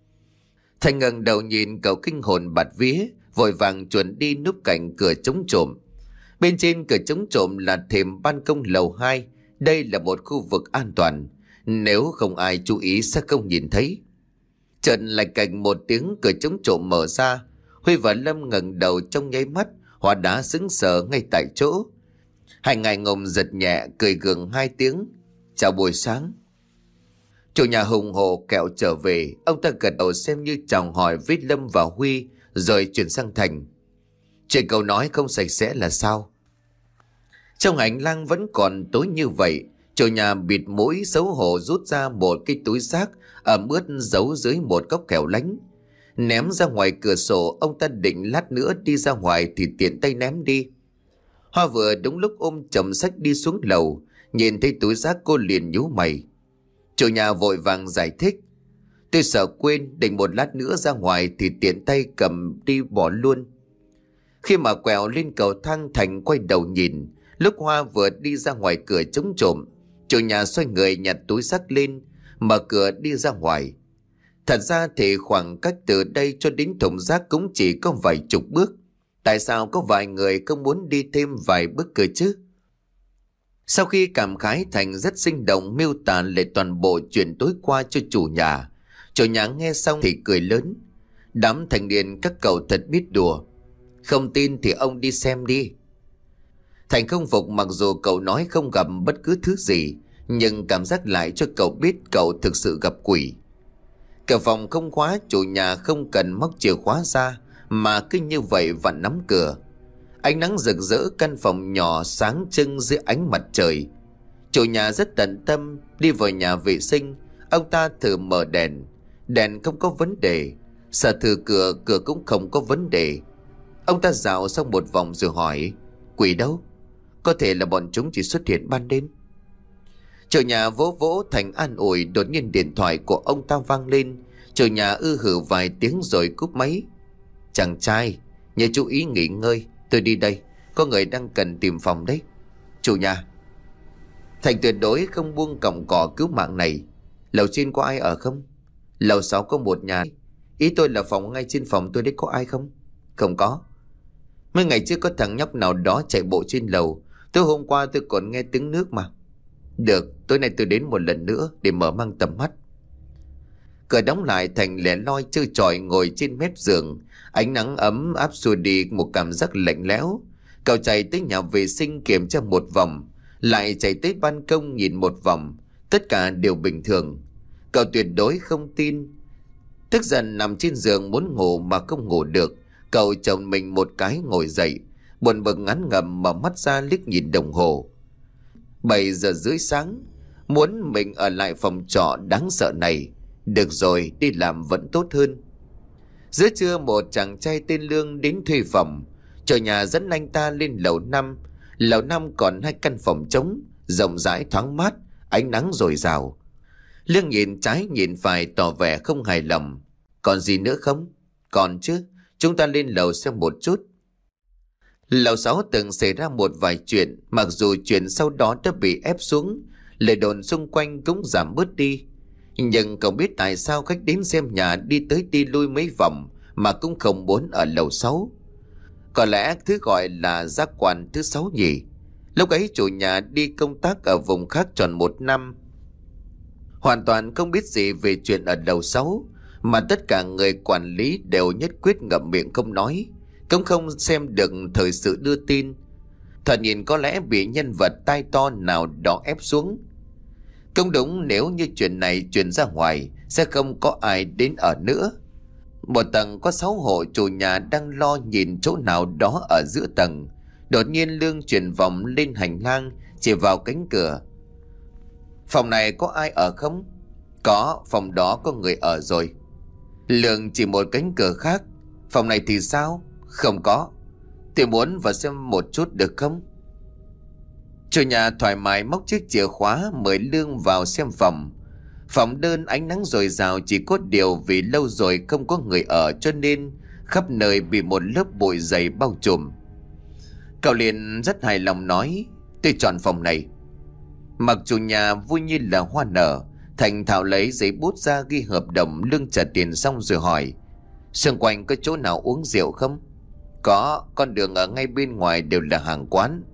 Thành ngẩng đầu nhìn cậu kinh hồn bạt vía, vội vàng chuẩn đi núp cạnh cửa chống trộm. Bên trên cửa chống trộm là thềm ban công lầu hai. Đây là một khu vực an toàn, nếu không ai chú ý sẽ không nhìn thấy. Chợt lại cạnh một tiếng, cửa chống trộm mở ra. Huy và Lâm ngẩng đầu trong nháy mắt, hóa đá sững sờ ngay tại chỗ. Hai ngài ngùng giật nhẹ, cười gượng hai tiếng. Chào buổi sáng. Chủ nhà hùng hổ kẹo trở về. Ông ta gật đầu xem như chào hỏi với Lâm và Huy, rồi chuyển sang Thành. Chuyện cậu nói không sạch sẽ là sao? Trong hành lang vẫn còn tối như vậy. Chủ nhà bịt mũi xấu hổ rút ra một cái túi rác ẩm ướt giấu dưới một góc kẹo lánh, ném ra ngoài cửa sổ. Ông ta định lát nữa đi ra ngoài thì tiện tay ném đi. Hoa vừa đúng lúc ôm chồng sách đi xuống lầu, nhìn thấy túi rác cô liền nhíu mày. Chủ nhà vội vàng giải thích. Tôi sợ quên, định một lát nữa ra ngoài thì tiện tay cầm đi bỏ luôn. Khi mà quẹo lên cầu thang, Thành quay đầu nhìn. Lúc Hoa vừa đi ra ngoài cửa chống trộm, chủ nhà xoay người nhặt túi rác lên, mở cửa đi ra ngoài. Thật ra thì khoảng cách từ đây cho đến thùng rác cũng chỉ có vài chục bước. Tại sao có vài người không muốn đi thêm vài bước cơ chứ? Sau khi cảm khái, Thành rất sinh động miêu tả lại toàn bộ chuyện tối qua cho chủ nhà. Chủ nhà nghe xong thì cười lớn. Đám thanh niên các cậu thật biết đùa. Không tin thì ông đi xem đi. Thành không phục, mặc dù cậu nói không gặp bất cứ thứ gì, nhưng cảm giác lại cho cậu biết cậu thực sự gặp quỷ. Cửa phòng không khóa, chủ nhà không cần móc chìa khóa ra, mà cứ như vậy vặn nắm cửa. Ánh nắng rực rỡ, căn phòng nhỏ sáng trưng dưới ánh mặt trời. Chủ nhà rất tận tâm đi vào nhà vệ sinh. Ông ta thử mở đèn, đèn không có vấn đề. Sợ thử cửa, cửa cũng không có vấn đề. Ông ta dạo xong một vòng rồi hỏi, quỷ đâu? Có thể là bọn chúng chỉ xuất hiện ban đêm. Chủ nhà vỗ vỗ Thành an ủi. Đột nhiên điện thoại của ông ta vang lên. Chủ nhà ư hử vài tiếng rồi cúp máy. Chàng trai, nhớ chú ý nghỉ ngơi, tôi đi đây, có người đang cần tìm phòng đấy. Chủ nhà. Thành tuyệt đối không buông cọng cỏ cứu mạng này. Lầu trên có ai ở không? Lầu sáu có một nhà. Ý tôi là phòng ngay trên phòng tôi đấy, có ai không? Không có. Mấy ngày trước có thằng nhóc nào đó chạy bộ trên lầu. Tối hôm qua tôi còn nghe tiếng nước mà. Được, tối nay tôi đến một lần nữa để mở mang tầm mắt. Cửa đóng lại, Thành lẻ loi chơi trọi ngồi trên mép giường. Ánh nắng ấm áp xua đi một cảm giác lạnh lẽo. Cậu chạy tới nhà vệ sinh kiểm tra một vòng, lại chạy tới ban công nhìn một vòng. Tất cả đều bình thường. Cậu tuyệt đối không tin. Tức giận nằm trên giường muốn ngủ mà không ngủ được. Cậu chồng mình một cái ngồi dậy, buồn bực ngán ngẩm mở mắt ra liếc nhìn đồng hồ. Bảy giờ rưỡi sáng. Muốn mình ở lại phòng trọ đáng sợ này. Được rồi, đi làm vẫn tốt hơn. Giữa trưa, một chàng trai tên Lương đến thuê phòng. Chủ nhà dẫn anh ta lên lầu năm. Lầu năm còn hai căn phòng trống, rộng rãi thoáng mát, ánh nắng dồi dào. Lương nhìn trái nhìn phải tỏ vẻ không hài lòng. Còn gì nữa không? Còn chứ, chúng ta lên lầu xem một chút. Lầu sáu từng xảy ra một vài chuyện, mặc dù chuyện sau đó đã bị ép xuống, lời đồn xung quanh cũng giảm bớt đi. Nhưng cậu biết tại sao khách đến xem nhà đi tới đi lui mấy vòng mà cũng không muốn ở lầu sáu. Có lẽ thứ gọi là giác quan thứ sáu nhỉ. Lúc ấy chủ nhà đi công tác ở vùng khác tròn một năm, hoàn toàn không biết gì về chuyện ở lầu sáu, mà tất cả người quản lý đều nhất quyết ngậm miệng không nói, cũng không xem được thời sự đưa tin. Thoạt nhìn có lẽ bị nhân vật tai to nào đó ép xuống. Không đúng, nếu như chuyện này truyền ra ngoài sẽ không có ai đến ở nữa. Một tầng có sáu hộ, chủ nhà đang lo nhìn chỗ nào đó ở giữa tầng. Đột nhiên Lương chuyển vòng lên hành lang, chỉ vào cánh cửa. Phòng này có ai ở không? Có, phòng đó có người ở rồi. Lương chỉ một cánh cửa khác. Phòng này thì sao? Không có. Tôi muốn vào xem một chút được không? Chủ nhà thoải mái móc chiếc chìa khóa mời Lương vào xem phòng. Phòng đơn ánh nắng dồi dào, chỉ có điều vì lâu rồi không có người ở cho nên khắp nơi bị một lớp bụi dày bao trùm. Cậu liền rất hài lòng nói, tôi chọn phòng này. Mặc chủ nhà vui như là hoa nở, thành thạo lấy giấy bút ra ghi hợp đồng. Lương trả tiền xong rồi hỏi, xung quanh có chỗ nào uống rượu không? Có, con đường ở ngay bên ngoài đều là hàng quán.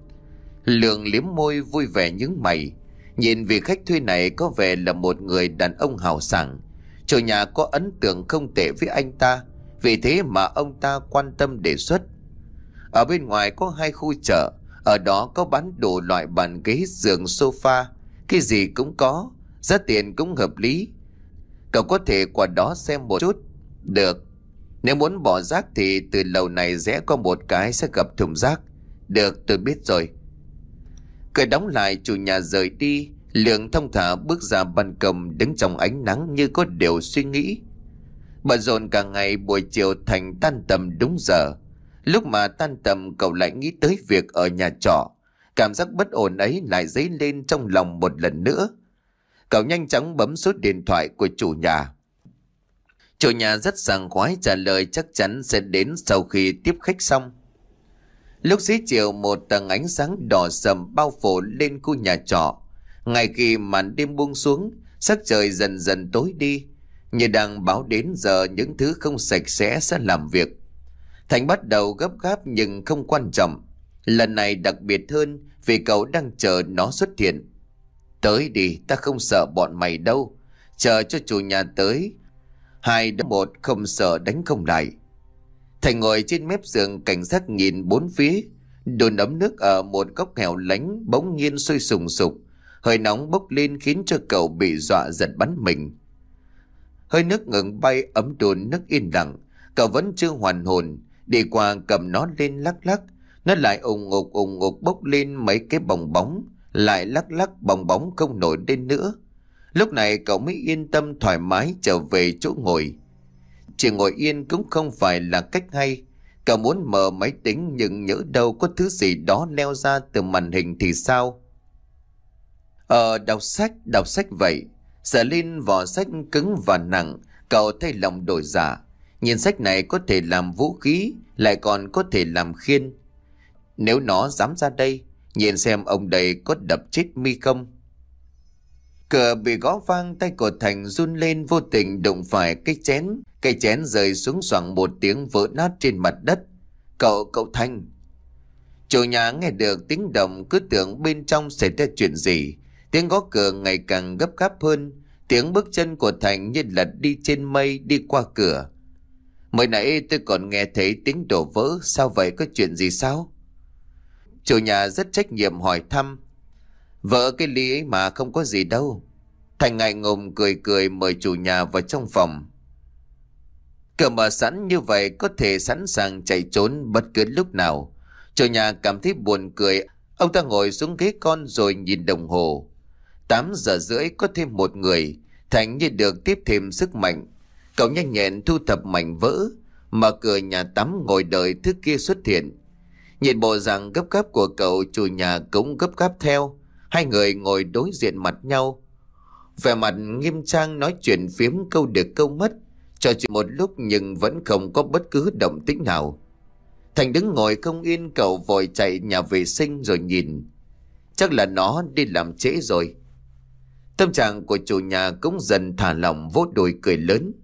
Lương liếm môi vui vẻ nhướng mày. Nhìn vị khách thuê này có vẻ là một người đàn ông hào sảng. Chủ nhà có ấn tượng không tệ với anh ta, vì thế mà ông ta quan tâm đề xuất. Ở bên ngoài có hai khu chợ, ở đó có bán đủ loại bàn ghế, giường, sofa, cái gì cũng có, giá tiền cũng hợp lý. Cậu có thể qua đó xem một chút. Được. Nếu muốn bỏ rác thì từ lầu này rẽ qua một cái sẽ gặp thùng rác. Được, tôi biết rồi. Cửa đóng lại, chủ nhà rời đi. Lương thông thả bước ra ban công, đứng trong ánh nắng như có điều suy nghĩ. Bận rộn cả ngày, buổi chiều thành tan tầm đúng giờ. Lúc mà tan tầm cậu lại nghĩ tới việc ở nhà trọ. Cảm giác bất ổn ấy lại dấy lên trong lòng một lần nữa. Cậu nhanh chóng bấm số điện thoại của chủ nhà. Chủ nhà rất sảng khoái trả lời chắc chắn sẽ đến sau khi tiếp khách xong. Lúc xế chiều, một tầng ánh sáng đỏ sầm bao phủ lên khu nhà trọ. Ngay khi màn đêm buông xuống, sắc trời dần dần tối đi, như đang báo đến giờ những thứ không sạch sẽ sẽ làm việc. Thành bắt đầu gấp gáp nhưng không quan trọng. Lần này đặc biệt hơn vì cậu đang chờ nó xuất hiện. Tới đi, ta không sợ bọn mày đâu. Chờ cho chủ nhà tới. Hai đến một, không sợ đánh không lại. Thành ngồi trên mép giường cảnh giác nhìn bốn phía. Đồn ấm nước ở một góc hẻo lánh bỗng nhiên sôi sùng sục. Hơi nóng bốc lên khiến cho cậu bị dọa giật bắn mình. Hơi nước ngừng bay, ấm đồn nước yên lặng. Cậu vẫn chưa hoàn hồn. Đi qua cầm nó lên lắc lắc. Nó lại ùng ngục ùng ngục bốc lên mấy cái bong bóng. Lại lắc lắc, bong bóng không nổi lên nữa. Lúc này cậu mới yên tâm thoải mái trở về chỗ ngồi. Chỉ ngồi yên cũng không phải là cách hay. Cậu muốn mở máy tính nhưng nhỡ đâu có thứ gì đó leo ra từ màn hình thì sao? Ờ, đọc sách, đọc sách vậy. Sờ lên vỏ sách cứng và nặng, cậu thấy lòng đổi dạ. Nhìn sách này có thể làm vũ khí, lại còn có thể làm khiên. Nếu nó dám ra đây, nhìn xem ông đây có đập chết mi không. Cửa bị gõ vang, tay của Thành run lên, vô tình đụng phải cái chén. Cái chén rơi xuống xoảng một tiếng vỡ nát trên mặt đất. Cậu, cậu Thành. Chủ nhà nghe được tiếng động cứ tưởng bên trong xảy ra chuyện gì. Tiếng gõ cửa ngày càng gấp gáp hơn. Tiếng bước chân của Thành như là đi trên mây đi qua cửa. Mới nãy tôi còn nghe thấy tiếng đổ vỡ. Sao vậy, có chuyện gì sao? Chủ nhà rất trách nhiệm hỏi thăm. Vỡ cái ly ấy mà, không có gì đâu. Thành ngại ngùng cười cười mời chủ nhà vào trong phòng. Cửa mở sẵn như vậy có thể sẵn sàng chạy trốn bất cứ lúc nào. Chủ nhà cảm thấy buồn cười. Ông ta ngồi xuống ghế con rồi nhìn đồng hồ. Tám giờ rưỡi có thêm một người. Thành như được tiếp thêm sức mạnh. Cậu nhanh nhẹn thu thập mảnh vỡ, mở cửa nhà tắm ngồi đợi thứ kia xuất hiện. Nhìn bộ dạng gấp gáp của cậu, chủ nhà cũng gấp gáp theo. Hai người ngồi đối diện mặt nhau. Vẻ mặt nghiêm trang nói chuyện phiếm câu được câu mất, trò chuyện một lúc nhưng vẫn không có bất cứ động tĩnh nào. Thành đứng ngồi không yên, cậu vội chạy nhà vệ sinh rồi nhìn. Chắc là nó đi làm trễ rồi. Tâm trạng của chủ nhà cũng dần thả lỏng, vỗ đùi cười lớn.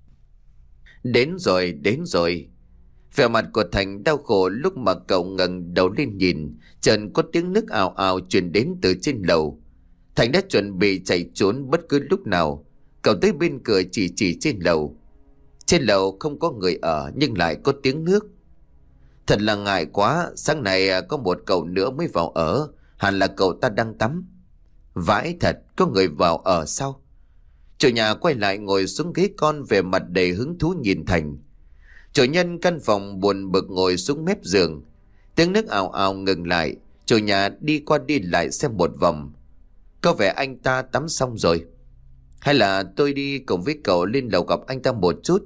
Đến rồi, đến rồi. Vẻ mặt của Thành đau khổ lúc mà cậu ngẩng đầu lên nhìn, chợt có tiếng nước ào ào truyền đến từ trên lầu. Thành đã chuẩn bị chạy trốn bất cứ lúc nào. Cậu tới bên cửa chỉ chỉ trên lầu. Trên lầu không có người ở nhưng lại có tiếng nước. Thật là ngại quá, sáng nay có một cậu nữa mới vào ở, hẳn là cậu ta đang tắm. Vãi thật, có người vào ở sao? Chủ nhà quay lại ngồi xuống ghế con, về mặt đầy hứng thú nhìn Thành. Chủ nhân căn phòng buồn bực ngồi xuống mép giường. Tiếng nước ào ào ngừng lại. Chủ nhà đi qua đi lại xem một vòng. Có vẻ anh ta tắm xong rồi. Hay là tôi đi cùng với cậu lên lầu gặp anh ta một chút?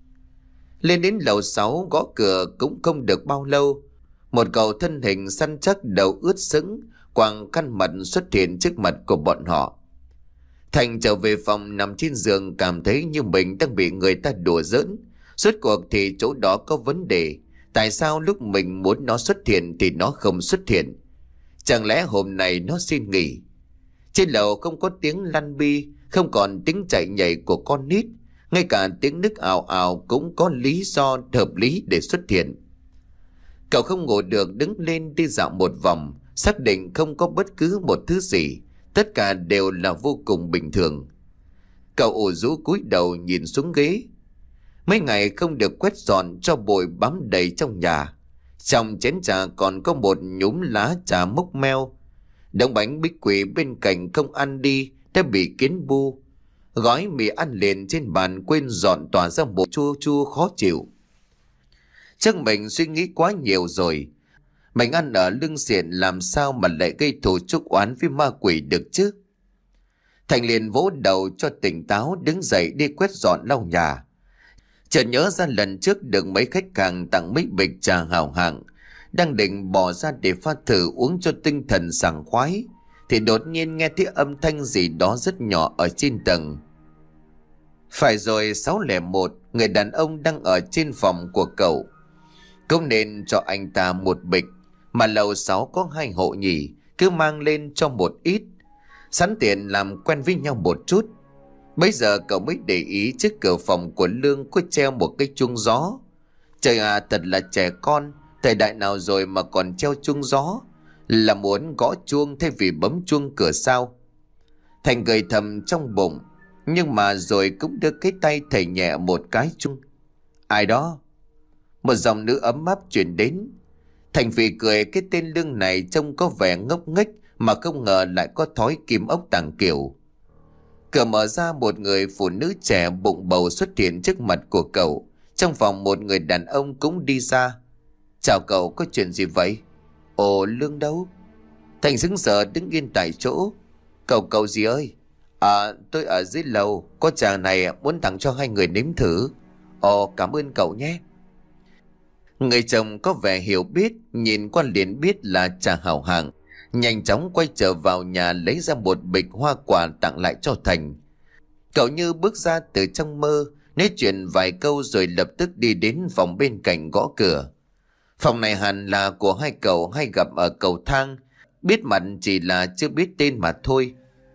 Lên đến lầu sáu gõ cửa cũng không được bao lâu. Một cậu thân hình săn chắc, đầu ướt sũng, quàng khăn mặt xuất hiện trước mặt của bọn họ. Thành trở về phòng nằm trên giường, cảm thấy như mình đang bị người ta đùa giỡn. Suốt cuộc thì chỗ đó có vấn đề. Tại sao lúc mình muốn nó xuất hiện thì nó không xuất hiện? Chẳng lẽ hôm nay nó xin nghỉ? Trên lầu không có tiếng lăn bi, không còn tiếng chạy nhảy của con nít. Ngay cả tiếng nước ào ào cũng có lý do hợp lý để xuất hiện. Cậu không ngủ được, đứng lên đi dạo một vòng, xác định không có bất cứ một thứ gì. Tất cả đều là vô cùng bình thường. Cậu ủ rũ cúi đầu nhìn xuống ghế. Mấy ngày không được quét dọn, tro bụi bám đầy trong nhà. Trong chén trà còn có một nhúm lá trà mốc meo. Đống bánh bích quỷ bên cạnh không ăn đi đã bị kiến bu. Gói mì ăn liền trên bàn quên dọn, tỏa ra bộ chua chua khó chịu. Chắc mình suy nghĩ quá nhiều rồi. Mình ăn ở lưng xiển làm sao mà lại gây thù chuốc oán với ma quỷ được chứ? Thành liền vỗ đầu cho tỉnh táo, đứng dậy đi quét dọn lau nhà. Chợt nhớ ra lần trước được mấy khách hàng tặng mấy bịch trà hào hạng, đang định bỏ ra để pha thử uống cho tinh thần sảng khoái, thì đột nhiên nghe thấy âm thanh gì đó rất nhỏ ở trên tầng. Phải rồi, sáu không một, người đàn ông đang ở trên phòng của cậu. Cũng nên cho anh ta một bịch, mà lầu sáu có hai hộ nhỉ, cứ mang lên cho một ít, sẵn tiện làm quen với nhau một chút. Bây giờ cậu mới để ý trước cửa phòng của Lương có treo một cái chuông gió. Trời à, thật là trẻ con, thời đại nào rồi mà còn treo chuông gió? Là muốn gõ chuông thay vì bấm chuông cửa sao? Thành cười thầm trong bụng, nhưng mà rồi cũng đưa cái tay thầy nhẹ một cái chuông. Ai đó? Một giọng nữ ấm áp truyền đến. Thành phì cười, cái tên Lương này trông có vẻ ngốc nghếch mà không ngờ lại có thói kim ốc tàng kiểu. Cửa mở ra, một người phụ nữ trẻ bụng bầu xuất hiện trước mặt của cậu. Trong phòng một người đàn ông cũng đi ra. Chào cậu, có chuyện gì vậy? Ồ, Lương đâu? Thành sững sờ đứng yên tại chỗ. Cậu cậu gì ơi? À, tôi ở dưới lầu, có trà này muốn tặng cho hai người nếm thử. Ồ, cảm ơn cậu nhé. Người chồng có vẻ hiểu biết, nhìn qua liền biết là trà hảo hạng. Nhanh chóng quay trở vào nhà, lấy ra một bịch hoa quả tặng lại cho Thành. Cậu như bước ra từ trong mơ, nói chuyện vài câu rồi lập tức đi đến phòng bên cạnh gõ cửa. Phòng này hẳn là của hai cậu hay gặp ở cầu thang, biết mặt chỉ là chưa biết tên mà thôi.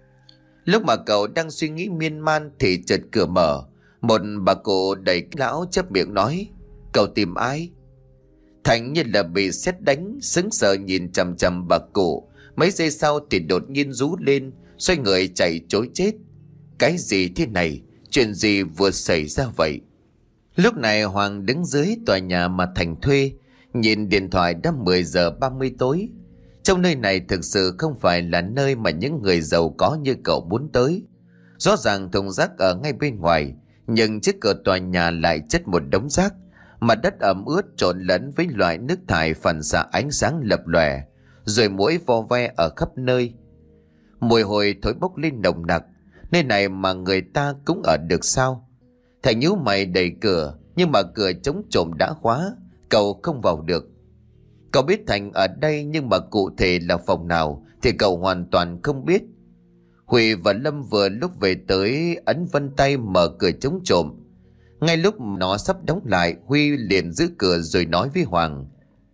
Lúc mà cậu đang suy nghĩ miên man thì chợt cửa mở. Một bà cụ đầy lão chớp miệng nói: Cậu tìm ai? Thành như là bị sét đánh, sững sờ nhìn chằm chằm bà cụ. Mấy giây sau thì đột nhiên rú lên, xoay người chạy trối chết. Cái gì thế này? Chuyện gì vừa xảy ra vậy? Lúc này Hoàng đứng dưới tòa nhà mà Thành thuê, nhìn điện thoại đã mười giờ ba mươi tối. Trong nơi này thực sự không phải là nơi mà những người giàu có như cậu muốn tới. Rõ ràng thùng rác ở ngay bên ngoài, nhưng trước cửa tòa nhà lại chất một đống rác. Mặt đất ẩm ướt trộn lẫn với loại nước thải phản xạ ánh sáng lập lòe, rồi muỗi vo ve ở khắp nơi. Mùi hôi thối bốc lên nồng nặc. Nơi này mà người ta cũng ở được sao? Thành nhíu mày đẩy cửa, nhưng mà cửa chống trộm đã khóa, cậu không vào được. Cậu biết Thành ở đây, nhưng mà cụ thể là phòng nào thì cậu hoàn toàn không biết. Huy và Lâm vừa lúc về tới ấn vân tay mở cửa chống trộm. Ngay lúc nó sắp đóng lại, Huy liền giữ cửa rồi nói với Hoàng: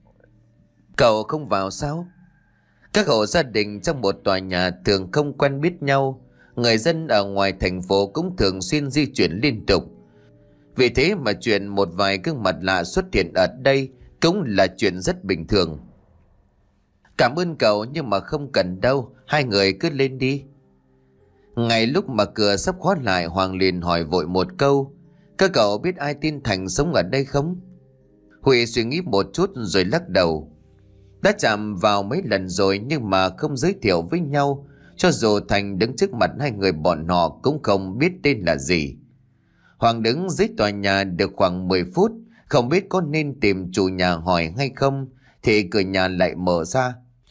"Cậu không vào sao?" Các hộ gia đình trong một tòa nhà thường không quen biết nhau. Người dân ở ngoài thành phố cũng thường xuyên di chuyển liên tục. Vì thế mà chuyện một vài gương mặt lạ xuất hiện ở đây cũng là chuyện rất bình thường. "Cảm ơn cậu nhưng mà không cần đâu, hai người cứ lên đi." Ngay lúc mà cửa sắp khóa lại, Hoàng liền hỏi vội một câu: "Các cậu biết ai tên Thành sống ở đây không?" Huy suy nghĩ một chút rồi lắc đầu. Đã chạm vào mấy lần rồi nhưng mà không giới thiệu với nhau. Cho dù Thành đứng trước mặt hai người bọn họ cũng không biết tên là gì. Hoàng đứng dưới tòa nhà được khoảng mười phút, không biết có nên tìm chủ nhà hỏi hay không, thì cửa nhà lại mở ra.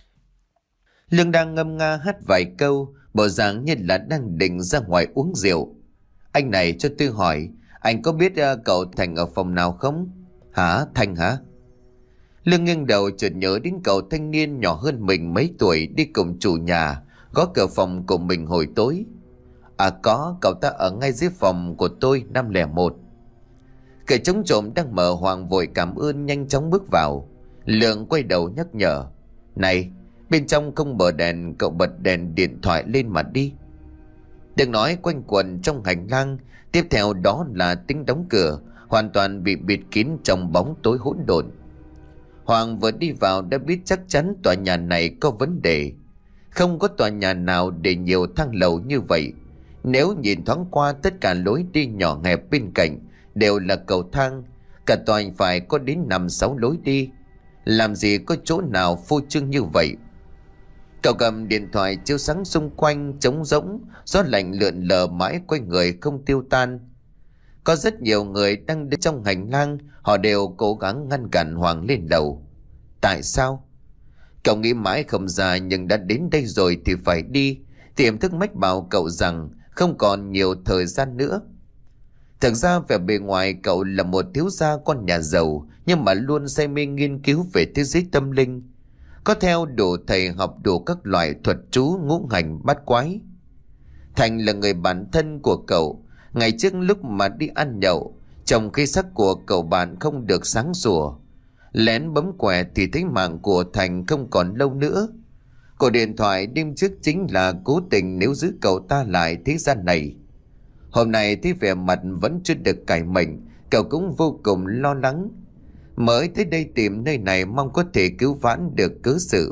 Lương đang ngâm nga hát vài câu, bộ dạng như là đang định ra ngoài uống rượu. "Anh này, cho tôi hỏi, anh có biết uh, cậu Thành ở phòng nào không?" "Hả? Thành hả?" Lương nghiêng đầu chợt nhớ đến cậu thanh niên nhỏ hơn mình mấy tuổi đi cùng chủ nhà gõ cửa phòng của mình hồi tối. "À có, cậu ta ở ngay dưới phòng của tôi năm không một." Cửa chống trộm đang mở, Hoàng vội cảm ơn nhanh chóng bước vào. Lương quay đầu nhắc nhở: "Này, bên trong không mở đèn, cậu bật đèn điện thoại lên mà đi." Đừng nói quanh quẩn trong hành lang, tiếp theo đó là tiếng đóng cửa, hoàn toàn bị bịt kín trong bóng tối hỗn độn. Hoàng vừa đi vào đã biết chắc chắn tòa nhà này có vấn đề. Không có tòa nhà nào để nhiều thang lầu như vậy. Nếu nhìn thoáng qua, tất cả lối đi nhỏ hẹp bên cạnh đều là cầu thang. Cả tòa phải có đến năm sáu lối đi. Làm gì có chỗ nào phô trương như vậy? Cậu cầm điện thoại chiếu sáng xung quanh trống rỗng, gió lạnh lượn lờ mãi quanh người không tiêu tan. Có rất nhiều người đang đi trong hành lang, họ đều cố gắng ngăn cản Hoàng lên lầu. Tại sao? Cậu nghĩ mãi không ra, nhưng đã đến đây rồi thì phải đi. Tiềm thức mách bảo cậu rằng không còn nhiều thời gian nữa. Thực ra vẻ bề ngoài cậu là một thiếu gia con nhà giàu, nhưng mà luôn say mê nghiên cứu về thế giới tâm linh. Có theo đủ thầy học đủ các loại thuật chú ngũ hành bát quái. Thành là người bạn thân của cậu. Ngày trước lúc mà đi ăn nhậu, trong khi sắc của cậu bạn không được sáng sủa, lén bấm quẻ thì thấy mạng của Thành không còn lâu nữa. Cuộc điện thoại đêm trước chính là cố tình nếu giữ cậu ta lại thế gian này. Hôm nay thấy vẻ mặt vẫn chưa được cải mệnh, cậu cũng vô cùng lo lắng. Mới tới đây tìm nơi này mong có thể cứu vãn được cớ sự.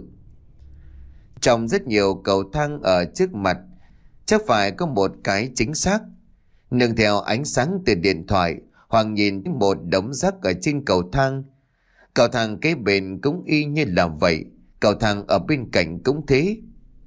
Trong rất nhiều cầu thang ở trước mặt, chắc phải có một cái chính xác. Nương theo ánh sáng từ điện thoại, Hoàng nhìn thấy một đống rác ở trên cầu thang. Cầu thang kế bên cũng y như là vậy, cầu thang ở bên cạnh cũng thế.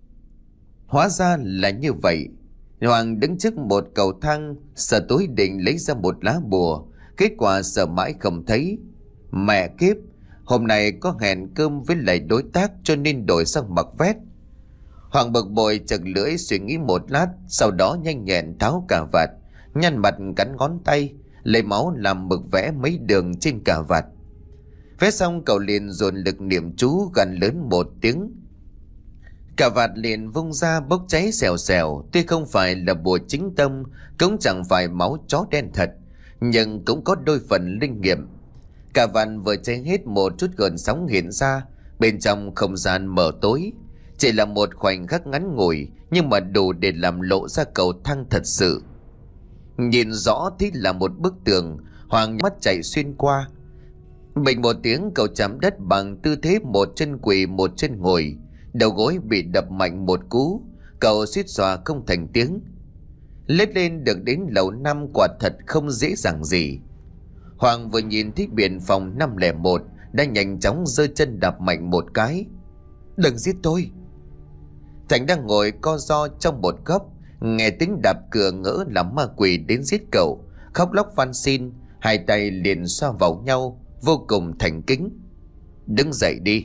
Hóa ra là như vậy. Hoàng đứng trước một cầu thang, sợ tối định lấy ra một lá bùa, kết quả sợ mãi không thấy. Mẹ kiếp, hôm nay có hẹn cơm với lại đối tác cho nên đổi sang mặc vest. Hoàng bực bội chật lưỡi suy nghĩ một lát, sau đó nhanh nhẹn tháo cà vạt, nhăn mặt cắn ngón tay, lấy máu làm mực vẽ mấy đường trên cà vạt. Vẽ xong cậu liền dồn lực niệm chú gần lớn một tiếng. Cà vạt liền vung ra bốc cháy xèo xèo. Tuy không phải là bùa chính tâm, cũng chẳng phải máu chó đen thật, nhưng cũng có đôi phần linh nghiệm. Cà vạt vừa cháy hết, một chút gợn sóng hiện ra. Bên trong không gian mờ tối, chỉ là một khoảnh khắc ngắn ngủi, nhưng mà đủ để làm lộ ra cầu thang thật sự. Nhìn rõ thì là một bức tường. Hoàng mắt chạy xuyên qua. Bình một tiếng, cậu chạm đất bằng tư thế một chân quỳ một chân ngồi. Đầu gối bị đập mạnh một cú, cậu suýt xòa không thành tiếng. Lết lên được đến lầu năm quả thật không dễ dàng gì. Hoàng vừa nhìn thấy biển phòng năm không một đã nhanh chóng giơ chân đạp mạnh một cái. "Đừng giết tôi!" Thành đang ngồi co ro trong một góc, nghe tiếng đạp cửa ngỡ là ma quỷ đến giết cậu, khóc lóc van xin, hai tay liền xoa vào nhau, vô cùng thành kính. "Đứng dậy đi!"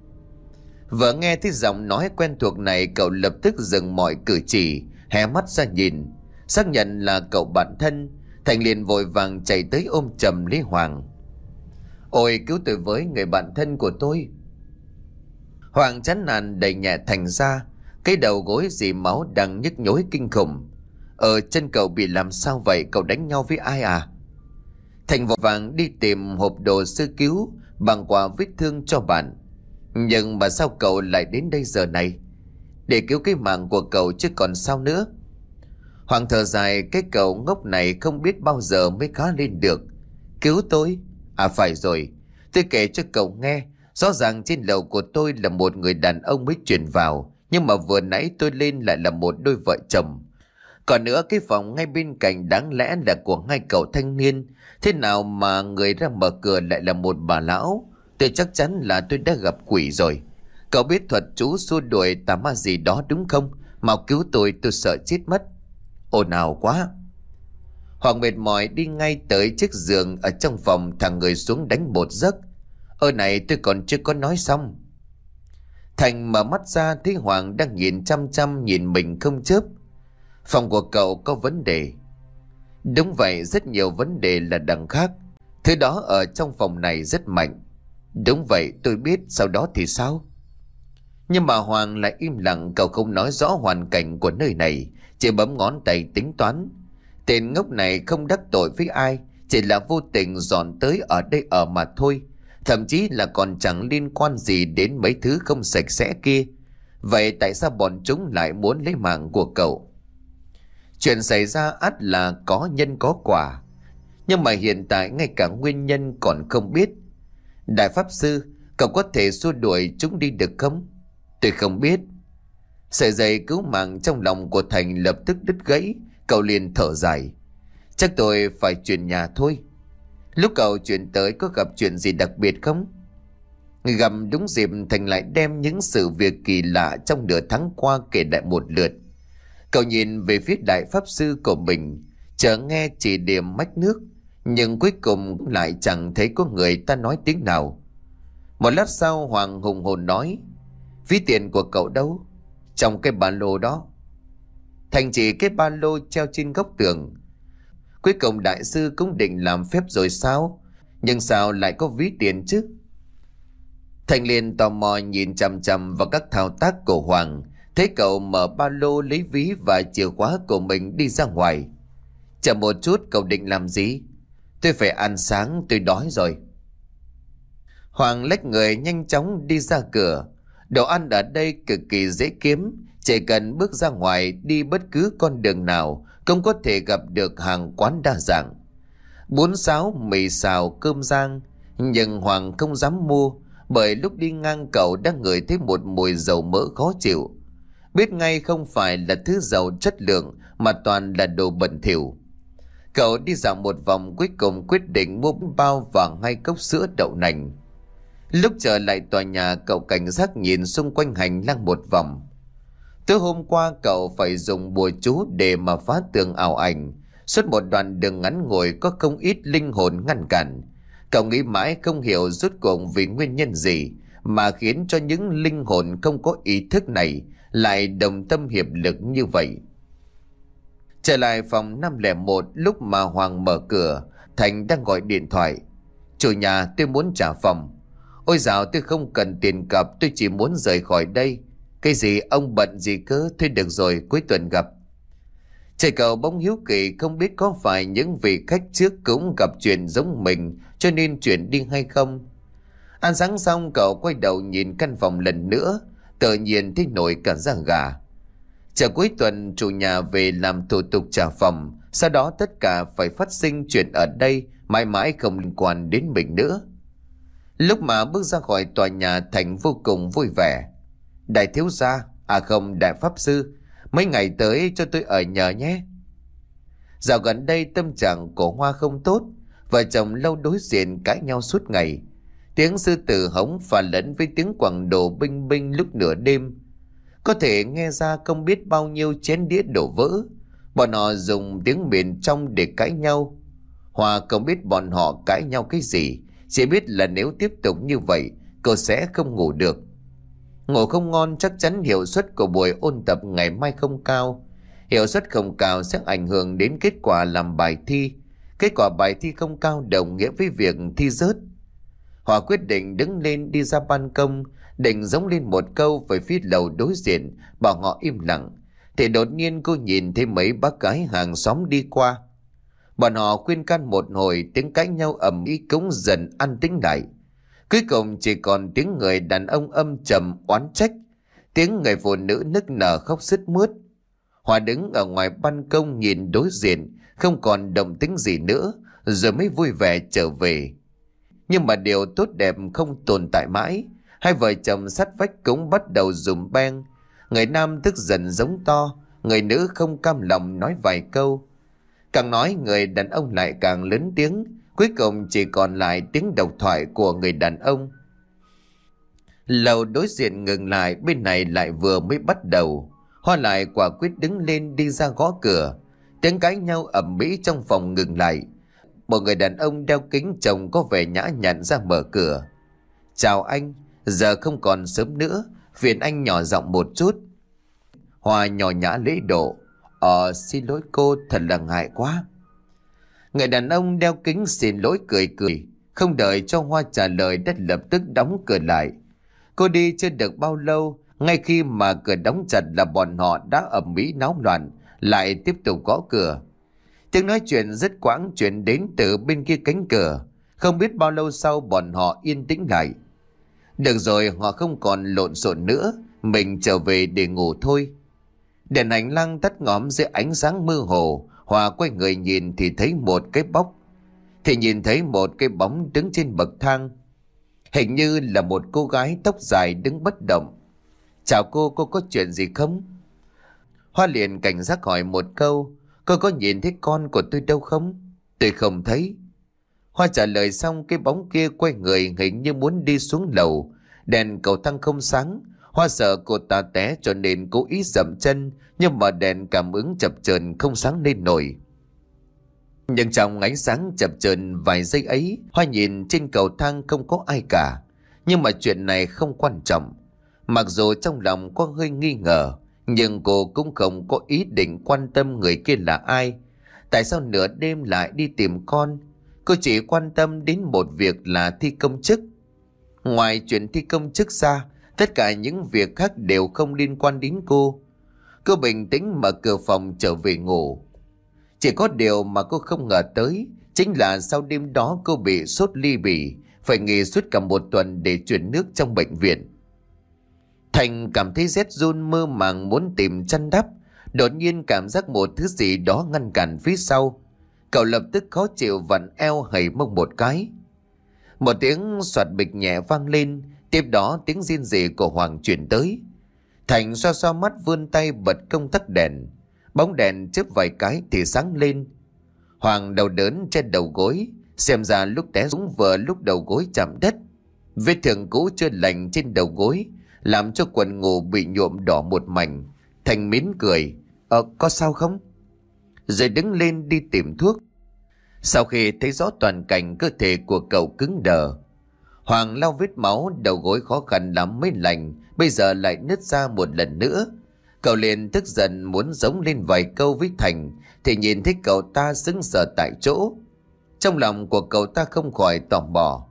Vừa nghe thấy giọng nói quen thuộc này, cậu lập tức dừng mọi cử chỉ, hé mắt ra nhìn, xác nhận là cậu bạn thân. Thành liền vội vàng chạy tới ôm chầm lấy Hoàng. "Ôi cứu tôi với, người bạn thân của tôi!" Hoàng chán nản đẩy nhẹ Thành ra. Cái đầu gối dì máu đang nhức nhối kinh khủng. Ờ chân cậu bị làm sao vậy? Cậu đánh nhau với ai à? Thành vội vàng đi tìm hộp đồ sơ cứu bằng quả vết thương cho bạn. Nhưng mà sao cậu lại đến đây giờ này? Để cứu cái mạng của cậu chứ còn sao nữa. Hoàng thở dài, cái cậu ngốc này không biết bao giờ mới khá lên được. Cứu tôi? À phải rồi, tôi kể cho cậu nghe. Rõ ràng trên lầu của tôi là một người đàn ông mới chuyển vào, nhưng mà vừa nãy tôi lên lại là một đôi vợ chồng. Còn nữa, cái phòng ngay bên cạnh đáng lẽ là của hai cậu thanh niên. Thế nào mà người ra mở cửa lại là một bà lão? Tôi chắc chắn là tôi đã gặp quỷ rồi. Cậu biết thuật chú xua đuổi tà ma gì đó đúng không? Mau cứu tôi, tôi sợ chết mất. Ồn ào quá. Hoàng mệt mỏi đi ngay tới chiếc giường ở trong phòng, thằng người xuống đánh một giấc. Ơ này, tôi còn chưa có nói xong. Thành mở mắt ra thấy Hoàng đang nhìn chăm chăm nhìn mình không chớp. Phòng của cậu có vấn đề. Đúng vậy, rất nhiều vấn đề là đằng khác. Thứ đó ở trong phòng này rất mạnh. Đúng vậy, tôi biết, sau đó thì sao? Nhưng mà Hoàng lại im lặng, cậu không nói rõ hoàn cảnh của nơi này, chỉ bấm ngón tay tính toán. Tên ngốc này không đắc tội với ai, chỉ là vô tình dọn tới ở đây ở mà thôi. Thậm chí là còn chẳng liên quan gì đến mấy thứ không sạch sẽ kia. Vậy tại sao bọn chúng lại muốn lấy mạng của cậu? Chuyện xảy ra ắt là có nhân có quả. Nhưng mà hiện tại ngay cả nguyên nhân còn không biết. Đại pháp sư, cậu có thể xua đuổi chúng đi được không? Tôi không biết. Sợi dây cứu mạng trong lòng của Thành lập tức đứt gãy. Cậu liền thở dài. Chắc tôi phải chuyển nhà thôi. Lúc cậu chuyển tới có gặp chuyện gì đặc biệt không? Gặp đúng dịp, Thành lại đem những sự việc kỳ lạ trong nửa tháng qua kể lại một lượt. Cậu nhìn về phía đại pháp sư của mình, chờ nghe chỉ điểm mách nước, nhưng cuối cùng lại chẳng thấy có người ta nói tiếng nào. Một lát sau, Hoàng hùng hồn nói: Ví tiền của cậu đâu? Trong cái ba lô đó. Thành chỉ cái ba lô treo trên góc tường. Cuối cùng đại sư cũng định làm phép rồi sao? Nhưng sao lại có ví tiền chứ? Thành liền tò mò nhìn chằm chằm vào các thao tác của Hoàng. Thấy cậu mở ba lô lấy ví và chìa khóa của mình đi ra ngoài. Chờ một chút, cậu định làm gì? Tôi phải ăn sáng, tôi đói rồi. Hoàng lách người nhanh chóng đi ra cửa. Đồ ăn ở đây cực kỳ dễ kiếm. Chỉ cần bước ra ngoài đi bất cứ con đường nào cũng có thể gặp được hàng quán đa dạng. Bún xáo, mì xào, cơm rang. Nhưng Hoàng không dám mua, bởi lúc đi ngang cậu đã ngửi thấy một mùi dầu mỡ khó chịu. Biết ngay không phải là thứ dầu chất lượng mà toàn là đồ bẩn thỉu. Cậu đi dạo một vòng, cuối cùng quyết định mua bún bao và hai cốc sữa đậu nành. Lúc trở lại tòa nhà, cậu cảnh giác nhìn xung quanh hành lang một vòng. Tối hôm qua cậu phải dùng bùa chú để mà phá tường ảo ảnh. Suốt một đoạn đường ngắn ngủi có không ít linh hồn ngăn cản. Cậu nghĩ mãi không hiểu rốt cuộc vì nguyên nhân gì mà khiến cho những linh hồn không có ý thức này lại đồng tâm hiệp lực như vậy. Trở lại phòng năm không một, lúc mà Hoàng mở cửa, Thành đang gọi điện thoại. Chủ nhà, tôi muốn trả phòng. Ôi dạo, tôi không cần tiền cặp, tôi chỉ muốn rời khỏi đây. Cái gì, ông bận gì cơ? Thôi được rồi, cuối tuần gặp. Trời, cậu bỗng hiếu kỳ không biết có phải những vị khách trước cũng gặp chuyện giống mình cho nên chuyển đi hay không. Ăn sáng xong, cậu quay đầu nhìn căn phòng lần nữa, tự nhiên thấy nổi cả da gà. Chờ cuối tuần chủ nhà về làm thủ tục trả phòng, sau đó tất cả phải phát sinh chuyện ở đây mãi mãi không liên quan đến mình nữa. Lúc mà bước ra khỏi tòa nhà, Thành vô cùng vui vẻ. Đại thiếu gia, à không, đại pháp sư, mấy ngày tới cho tôi ở nhờ nhé. Dạo gần đây tâm trạng của Hoa không tốt, vợ chồng lâu đối diện cãi nhau suốt ngày. Tiếng sư tử hống pha lẫn với tiếng quẳng đồ binh binh lúc nửa đêm, có thể nghe ra không biết bao nhiêu chén đĩa đổ vỡ. Bọn họ dùng tiếng miền trong để cãi nhau. Hoa không biết bọn họ cãi nhau cái gì, chỉ biết là nếu tiếp tục như vậy cô sẽ không ngủ được. Ngủ không ngon chắc chắn hiệu suất của buổi ôn tập ngày mai không cao. Hiệu suất không cao sẽ ảnh hưởng đến kết quả làm bài thi. Kết quả bài thi không cao đồng nghĩa với việc thi rớt. Hòa quyết định đứng lên đi ra ban công, định giống lên một câu về phía lầu đối diện, bảo họ im lặng. Thì đột nhiên cô nhìn thấy mấy bác gái hàng xóm đi qua. Bọn họ khuyên can một hồi, tiếng cãi nhau ầm ĩ cũng dần an tĩnh lại. Cuối cùng chỉ còn tiếng người đàn ông âm trầm oán trách, tiếng người phụ nữ nức nở khóc sướt mướt. Hòa đứng ở ngoài ban công nhìn đối diện, không còn động tĩnh gì nữa, rồi mới vui vẻ trở về. Nhưng mà điều tốt đẹp không tồn tại mãi. Hai vợ chồng sát vách cũng bắt đầu giùm beng. Người nam tức giận giống to, người nữ không cam lòng nói vài câu. Càng nói người đàn ông lại càng lớn tiếng, cuối cùng chỉ còn lại tiếng độc thoại của người đàn ông. Lầu đối diện ngừng lại, bên này lại vừa mới bắt đầu. Hoa lại quả quyết đứng lên đi ra gõ cửa. Tiếng cãi nhau ầm ĩ trong phòng ngừng lại. Một người đàn ông đeo kính trông có vẻ nhã nhặn ra mở cửa. Chào anh, giờ không còn sớm nữa, phiền anh nhỏ giọng một chút. Hoa nhỏ nhã lễ độ. Ờ xin lỗi cô, thật là ngại quá. Người đàn ông đeo kính xin lỗi cười cười, không đợi cho Hoa trả lời đã lập tức đóng cửa lại. Cô đi chưa được bao lâu, ngay khi mà cửa đóng chặt là bọn họ đã ầm ĩ náo loạn, lại tiếp tục gõ cửa. Tiếng nói chuyện rất quãng truyền đến từ bên kia cánh cửa. Không biết bao lâu sau bọn họ yên tĩnh lại. Được rồi, họ không còn lộn xộn nữa, mình trở về để ngủ thôi. Đèn hành lang tắt ngóm dưới ánh sáng mơ hồ. Hòa quay người nhìn thì thấy một cái bóng. Thì nhìn thấy một cái bóng đứng trên bậc thang. Hình như là một cô gái tóc dài đứng bất động. Chào cô, cô có chuyện gì không? Hoa liền cảnh giác hỏi một câu. Cô có nhìn thấy con của tôi đâu không? Tôi không thấy. Hoa trả lời xong, cái bóng kia quay người hình như muốn đi xuống lầu. Đèn cầu thang không sáng. Hoa sợ cô ta té cho nên cố ý dậm chân, nhưng mà đèn cảm ứng chập chờn không sáng lên nổi. Nhưng trong ánh sáng chập chờn vài giây ấy, Hoa nhìn trên cầu thang không có ai cả. Nhưng mà chuyện này không quan trọng. Mặc dù trong lòng có hơi nghi ngờ, nhưng cô cũng không có ý định quan tâm người kia là ai. Tại sao nửa đêm lại đi tìm con? Cô chỉ quan tâm đến một việc là thi công chức. Ngoài chuyện thi công chức ra, tất cả những việc khác đều không liên quan đến cô. Cô bình tĩnh mở cửa phòng trở về ngủ. Chỉ có điều mà cô không ngờ tới, chính là sau đêm đó cô bị sốt ly bì, phải nghỉ suốt cả một tuần để chuyển nước trong bệnh viện. Thành cảm thấy rét run mơ màng muốn tìm chăn đắp. Đột nhiên cảm giác một thứ gì đó ngăn cản phía sau. Cậu lập tức khó chịu vặn eo hầy mông một cái. Một tiếng soạt bịch nhẹ vang lên, tiếp đó tiếng rên rỉ của Hoàng chuyển tới. Thành xoa xoa mắt vươn tay bật công tắc đèn. Bóng đèn chớp vài cái thì sáng lên. Hoàng đau đớn trên đầu gối, xem ra lúc té xuống vừa lúc đầu gối chạm đất. Vết thương cũ chưa lành trên đầu gối làm cho quần ngủ bị nhuộm đỏ một mảnh. Thành mỉm cười. Ờ có sao không? Rồi đứng lên đi tìm thuốc. Sau khi thấy rõ toàn cảnh, cơ thể của cậu cứng đờ. Hoàng lau vết máu, đầu gối khó khăn lắm mới lành, bây giờ lại nứt ra một lần nữa. Cậu liền tức giận muốn giống lên vài câu với Thành, thì nhìn thấy cậu ta sững sờ tại chỗ. Trong lòng của cậu ta không khỏi tò mò.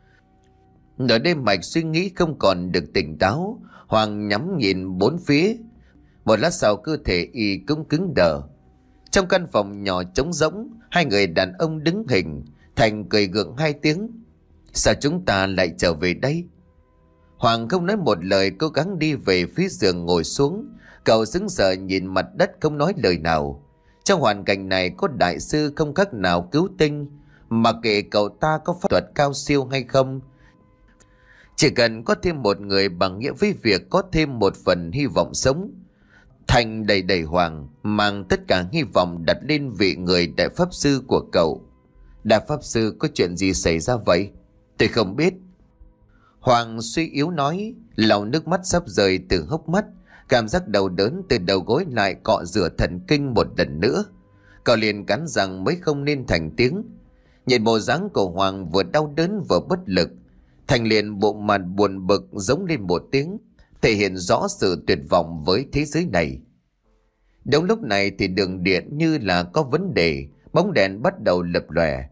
Nửa đêm mạch suy nghĩ không còn được tỉnh táo, Hoàng nhắm nhìn bốn phía. Một lát sau cơ thể y cũng cứng đờ. Trong căn phòng nhỏ trống rỗng, hai người đàn ông đứng hình. Thành cười gượng hai tiếng. Sao chúng ta lại trở về đây? Hoàng không nói một lời, cố gắng đi về phía giường ngồi xuống. Cậu sững sờ nhìn mặt đất không nói lời nào. Trong hoàn cảnh này có đại sư không khác nào cứu tinh. Mặc kệ cậu ta có pháp thuật cao siêu hay không, chỉ cần có thêm một người bằng nghĩa với việc có thêm một phần hy vọng sống. Thành đầy đầy Hoàng, mang tất cả hy vọng đặt lên vị người đại pháp sư của cậu. Đại pháp sư, có chuyện gì xảy ra vậy? Tôi không biết. Hoàng suy yếu nói, lau nước mắt sắp rơi từ hốc mắt. Cảm giác đau đớn từ đầu gối lại cọ rửa thần kinh một lần nữa. Cậu liền cắn răng mới không nên thành tiếng. Nhìn bộ dáng của Hoàng vừa đau đớn vừa bất lực, Thành liền bộ mặt buồn bực giống lên một tiếng, thể hiện rõ sự tuyệt vọng với thế giới này. Đúng lúc này thì đường điện như là có vấn đề, bóng đèn bắt đầu lập lòe. Thành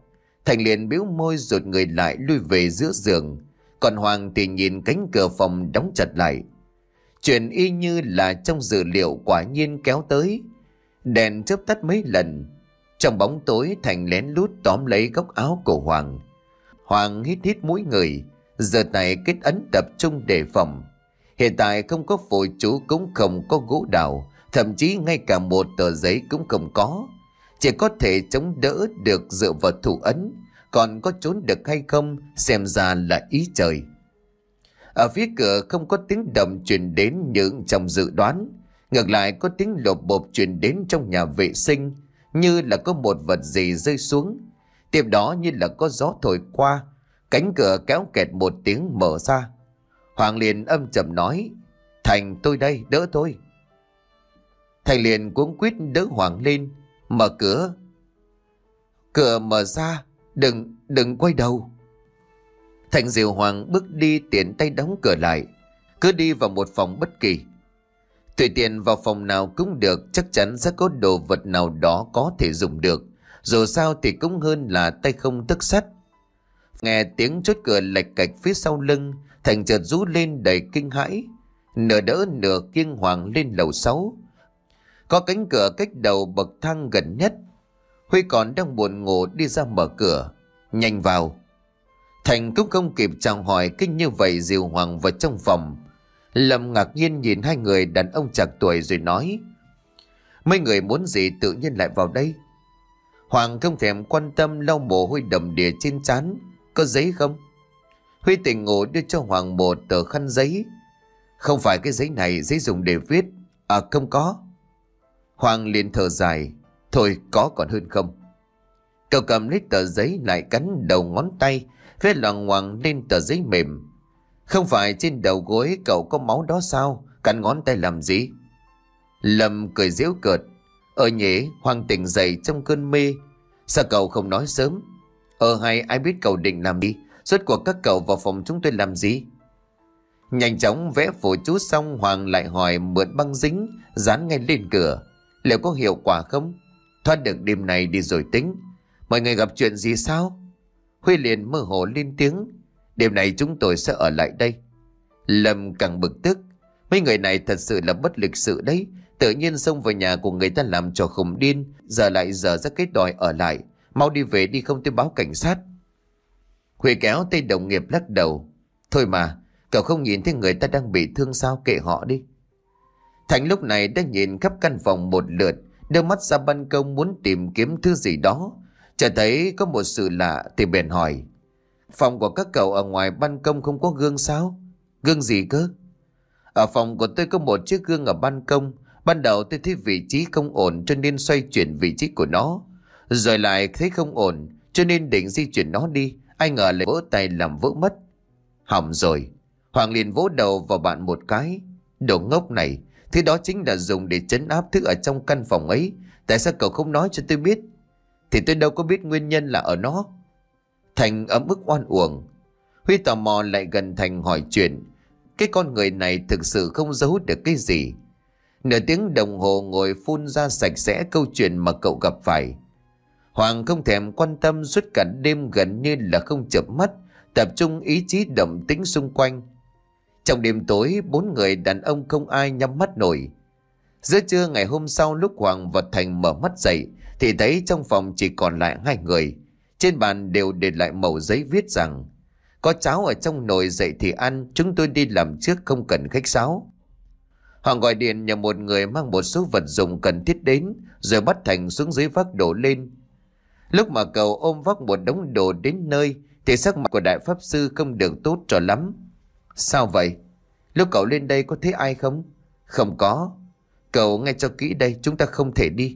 Thành liền bĩu môi rụt người lại lui về giữa giường. Còn Hoàng thì nhìn cánh cửa phòng đóng chặt lại. Chuyện y như là trong dự liệu quả nhiên kéo tới. Đèn chớp tắt mấy lần. Trong bóng tối Thành lén lút tóm lấy góc áo của Hoàng. Hoàng hít hít mũi người, giơ tay kết ấn tập trung đề phòng. Hiện tại không có phù chú, cũng không có gỗ đào, thậm chí ngay cả một tờ giấy cũng không có. Chỉ có thể chống đỡ được dựa vào thủ ấn, còn có trốn được hay không xem ra là ý trời. Ở phía cửa không có tiếng động truyền đến như trong dự đoán. Ngược lại có tiếng lộp bộp truyền đến trong nhà vệ sinh, như là có một vật gì rơi xuống. Tiếp đó như là có gió thổi qua, cánh cửa kéo kẹt một tiếng mở ra. Hoàng liền âm trầm nói: Thành, tôi đây, đỡ tôi. Thành liền cuống quýt đỡ Hoàng lên. Mở cửa. Cửa mở ra. Đừng, đừng quay đầu. Thành dìu Hoàng bước đi, tiện tay đóng cửa lại. Cứ đi vào một phòng bất kỳ, tùy tiện vào phòng nào cũng được, chắc chắn sẽ có đồ vật nào đó có thể dùng được. Dù sao thì cũng hơn là tay không tấc sắt. Nghe tiếng chốt cửa lạch cạch phía sau lưng, Thành chợt rú lên đầy kinh hãi. Nửa đỡ nửa kiêng Hoàng lên lầu sáu. Có cánh cửa cách đầu bậc thang gần nhất. Huy còn đang buồn ngủ đi ra mở cửa. Nhanh vào. Thành cũng không kịp chào hỏi, kinh như vậy dìu Hoàng vào trong phòng. Lâm ngạc nhiên nhìn hai người đàn ông chạc tuổi rồi nói: Mấy người muốn gì tự nhiên lại vào đây? Hoàng không thèm quan tâm, lau mồ hôi đầm đìa trên trán. Có giấy không? Huy tỉnh ngủ đưa cho Hoàng một tờ khăn giấy. Không phải cái giấy này, giấy dùng để viết. À không có. Hoàng liền thở dài. Thôi có còn hơn không. Cậu cầm lấy tờ giấy lại cắn đầu ngón tay, viết loằng ngoằng lên tờ giấy mềm. Không phải trên đầu gối cậu có máu đó sao? Cắn ngón tay làm gì? Lâm cười giễu cợt. Ờ nhỉ, Hoàng tỉnh dậy trong cơn mê. Sao cậu không nói sớm? Ờ hay ai biết cậu định làm gì? Rốt cuộc các cậu vào phòng chúng tôi làm gì? Nhanh chóng vẽ phù chú xong, Hoàng lại hỏi mượn băng dính dán ngay lên cửa. Liệu có hiệu quả không? Thoát được đêm này đi rồi tính. Mọi người gặp chuyện gì sao? Huy liền mơ hồ lên tiếng. Đêm này chúng tôi sẽ ở lại đây. Lâm càng bực tức. Mấy người này thật sự là bất lịch sự đấy. Tự nhiên xông vào nhà của người ta làm trò khùng điên, giờ lại dở ra cái đòi ở lại. Mau đi về đi, không tôi báo cảnh sát. Huy kéo tay đồng nghiệp lắc đầu. Thôi mà, cậu không nhìn thấy người ta đang bị thương sao, kệ họ đi. Thành lúc này đã nhìn khắp căn phòng một lượt, đưa mắt ra ban công muốn tìm kiếm thứ gì đó. Chợt thấy có một sự lạ thì bèn hỏi: Phòng của các cậu ở ngoài ban công không có gương sao? Gương gì cơ? Ở phòng của tôi có một chiếc gương ở ban công. Ban đầu tôi thấy vị trí không ổn cho nên xoay chuyển vị trí của nó. Rồi lại thấy không ổn cho nên định di chuyển nó đi. Ai ngờ lại vỡ tay làm vỡ mất. Hỏng rồi. Hoàng liền vỗ đầu vào bạn một cái. Đồ ngốc này, thứ đó chính là dùng để trấn áp thứ ở trong căn phòng ấy. Tại sao cậu không nói cho tôi biết? Thì tôi đâu có biết nguyên nhân là ở nó. Thành ấm ức oan uổng. Huy tò mò lại gần Thành hỏi chuyện. Cái con người này thực sự không giấu được cái gì. Nửa tiếng đồng hồ ngồi phun ra sạch sẽ câu chuyện mà cậu gặp phải. Hoàng không thèm quan tâm, suốt cả đêm gần như là không chợp mắt, tập trung ý chí động tĩnh xung quanh. Trong đêm tối, bốn người đàn ông không ai nhắm mắt nổi. Giữa trưa ngày hôm sau, lúc Hoàng và Thành mở mắt dậy thì thấy trong phòng chỉ còn lại hai người. Trên bàn đều để lại mẩu giấy viết rằng: Có cháo ở trong nồi, dậy thì ăn, chúng tôi đi làm trước, không cần khách sáo. Hoàng gọi điện nhờ một người mang một số vật dụng cần thiết đến, rồi bắt Thành xuống dưới vác đồ lên. Lúc mà cậu ôm vác một đống đồ đến nơi thì sắc mặt của đại pháp sư không được tốt cho lắm. Sao vậy? Lúc cậu lên đây có thấy ai không? Không có. Cậu nghe cho kỹ đây, chúng ta không thể đi.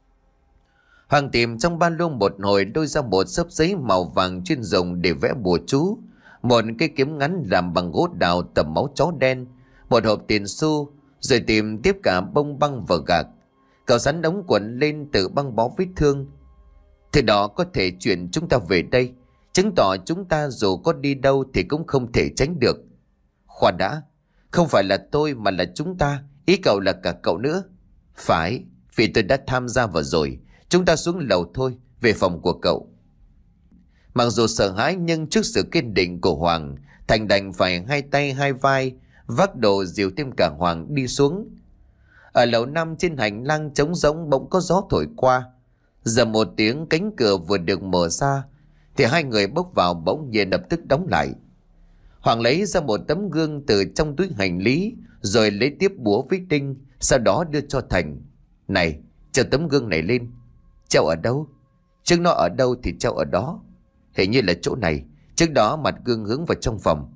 Hoàng tìm trong ba lô một hồi, lôi ra một xấp giấy màu vàng chuyên dùng để vẽ bùa chú, một cây kiếm ngắn làm bằng gỗ đào tẩm máu chó đen, một hộp tiền xu, rồi tìm tiếp cả bông băng và gạc. Cậu sắn đống quần lên tự băng bó vết thương. Thứ đó có thể chuyển chúng ta về đây, chứng tỏ chúng ta dù có đi đâu thì cũng không thể tránh được. Khoan đã, không phải là tôi mà là chúng ta, ý cậu là cả cậu nữa. Phải, vì tôi đã tham gia vào rồi. Chúng ta xuống lầu thôi, về phòng của cậu. Mặc dù sợ hãi nhưng trước sự kiên định của Hoàng, Thành đành phải hai tay hai vai vác đồ dìu thêm cả Hoàng đi xuống. Ở lầu năm trên hành lang trống rỗng bỗng có gió thổi qua. Giờ một tiếng cánh cửa vừa được mở ra thì hai người bước vào bỗng nhiên lập tức đóng lại. Hoàng lấy ra một tấm gương từ trong túi hành lý rồi lấy tiếp búa với đinh, sau đó đưa cho Thành. Này, treo tấm gương này lên. Treo ở đâu? Trước nó ở đâu thì treo ở đó. Hình như là chỗ này. Trước đó mặt gương hướng vào trong phòng.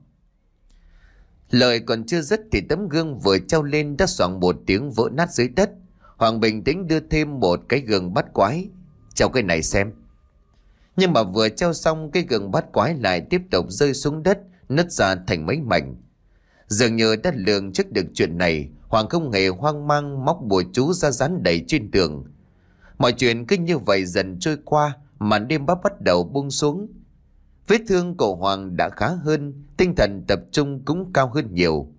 Lời còn chưa dứt thì tấm gương vừa treo lên đã xoảng một tiếng vỡ nát dưới đất. Hoàng bình tĩnh đưa thêm một cái gương bắt quái. Treo cái này xem. Nhưng mà vừa treo xong, cái gương bắt quái lại tiếp tục rơi xuống đất, nứt ra thành mấy mảnh. Dường như đã lường trước được chuyện này, Hoàng không hề hoang mang móc bùa chú ra dán đầy trên tường. Mọi chuyện cứ như vậy dần trôi qua, màn đêm bắt bắt đầu buông xuống. Vết thương của Hoàng đã khá hơn, tinh thần tập trung cũng cao hơn nhiều.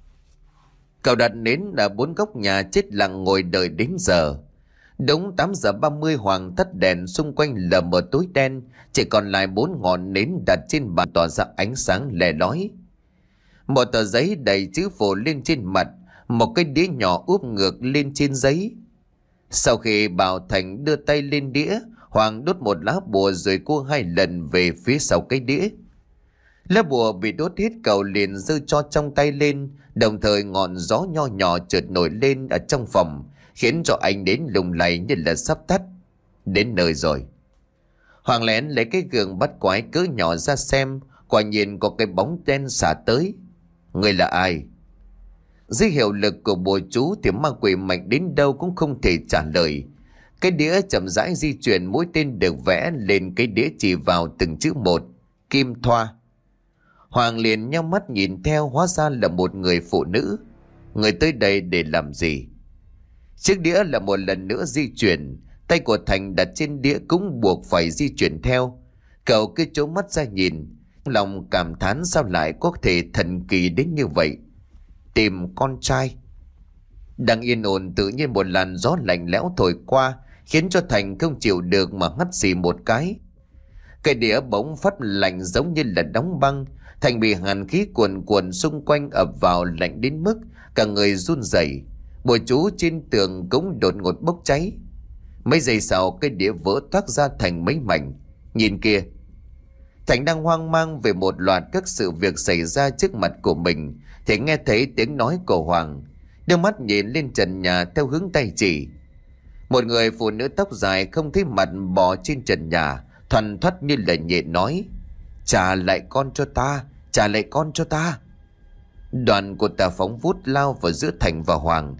Cậu đặt nến ở bốn góc nhà chết lặng ngồi đợi đến giờ. Đúng tám giờ ba mươi Hoàng tắt đèn, xung quanh lờ mờ tối đen, chỉ còn lại bốn ngọn nến đặt trên bàn tỏa ra ánh sáng lè lói. Một tờ giấy đầy chữ phổ lên trên mặt, một cái đĩa nhỏ úp ngược lên trên giấy. Sau khi bảo Thành đưa tay lên đĩa, Hoàng đốt một lá bùa rồi cua hai lần về phía sau cái đĩa. Lá bùa bị đốt hết, cậu liền giơ cho trong tay lên, đồng thời ngọn gió nho nhỏ chợt nổi lên ở trong phòng, khiến cho anh đến lùng lay như là sắp tắt. Đến nơi rồi. Hoàng lén lấy cái gương bắt quái cỡ nhỏ ra xem, quả nhiên có cái bóng đen xả tới. Người là ai? Dưới hiệu lực của bùa chú thì ma quỷ mạnh đến đâu cũng không thể trả lời. Cái đĩa chậm rãi di chuyển, mũi tên được vẽ lên cái đĩa chỉ vào từng chữ một. Kim Thoa. Hoàng liền nhắm mắt nhìn theo, hóa ra là một người phụ nữ. Người tới đây để làm gì? Chiếc đĩa là một lần nữa di chuyển, tay của Thành đặt trên đĩa cũng buộc phải di chuyển theo. Cậu cứ trố mắt ra nhìn, lòng cảm thán sao lại có thể thần kỳ đến như vậy. Tìm con trai. Đang yên ổn, tự nhiên một làn gió lạnh lẽo thổi qua, khiến cho Thành không chịu được mà hắt xì một cái. Cái đĩa bỗng phát lạnh giống như là đóng băng. Thành bị hàn khí cuồn cuộn xung quanh ập vào, lạnh đến mức cả người run rẩy. Bùa chú trên tường cũng đột ngột bốc cháy. Mấy giây sau, cái đĩa vỡ toác ra thành mấy mảnh. Nhìn kia. Thành đang hoang mang về một loạt các sự việc xảy ra trước mặt của mình thì nghe thấy tiếng nói của Hoàng. Đưa mắt nhìn lên trần nhà theo hướng tay chỉ. Một người phụ nữ tóc dài không thấy mặt bò trên trần nhà, thoăn thoắt như là nhện nói: Trả lại con cho ta, trả lại con cho ta. Đoàn của ta phóng vút lao vào giữa Thành và Hoàng.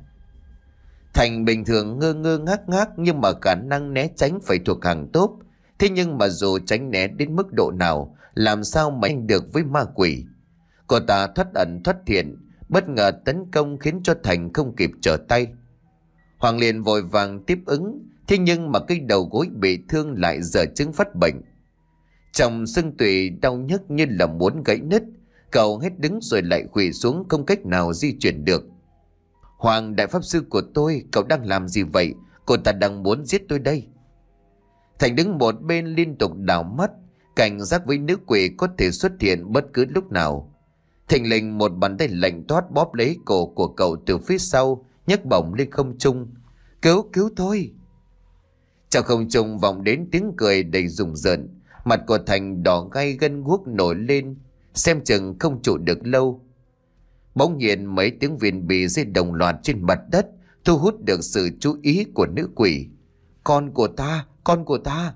Thành bình thường ngơ ngơ ngác ngác, nhưng mà khả năng né tránh phải thuộc hàng tốt. Thế nhưng mà dù tránh né đến mức độ nào, làm sao mà anh được với ma quỷ. Cô ta thoát ẩn thoát hiện, bất ngờ tấn công khiến cho Thành không kịp trở tay. Hoàng liền vội vàng tiếp ứng, thế nhưng mà cái đầu gối bị thương lại dở chứng phát bệnh. Trong xương tủy đau nhức như là muốn gãy nứt, cậu hết đứng rồi lại khuỵu xuống, không cách nào di chuyển được. Hoàng, đại pháp sư của tôi, cậu đang làm gì vậy? Cô ta đang muốn giết tôi đây. Thành đứng một bên liên tục đảo mắt, cảnh giác với nữ quỷ có thể xuất hiện bất cứ lúc nào. Thình lình một bàn tay lạnh toát bóp lấy cổ của cậu từ phía sau, nhấc bổng lên không trung. Cứu, cứu tôi! Trong không trung vọng đến tiếng cười đầy rùng rợn. Mặt của Thành đỏ gay, gân guốc nổi lên, xem chừng không trụ được lâu. Bỗng nhiên mấy tiếng viền bì rơi đồng loạt trên mặt đất, thu hút được sự chú ý của nữ quỷ. Con của ta, con của ta!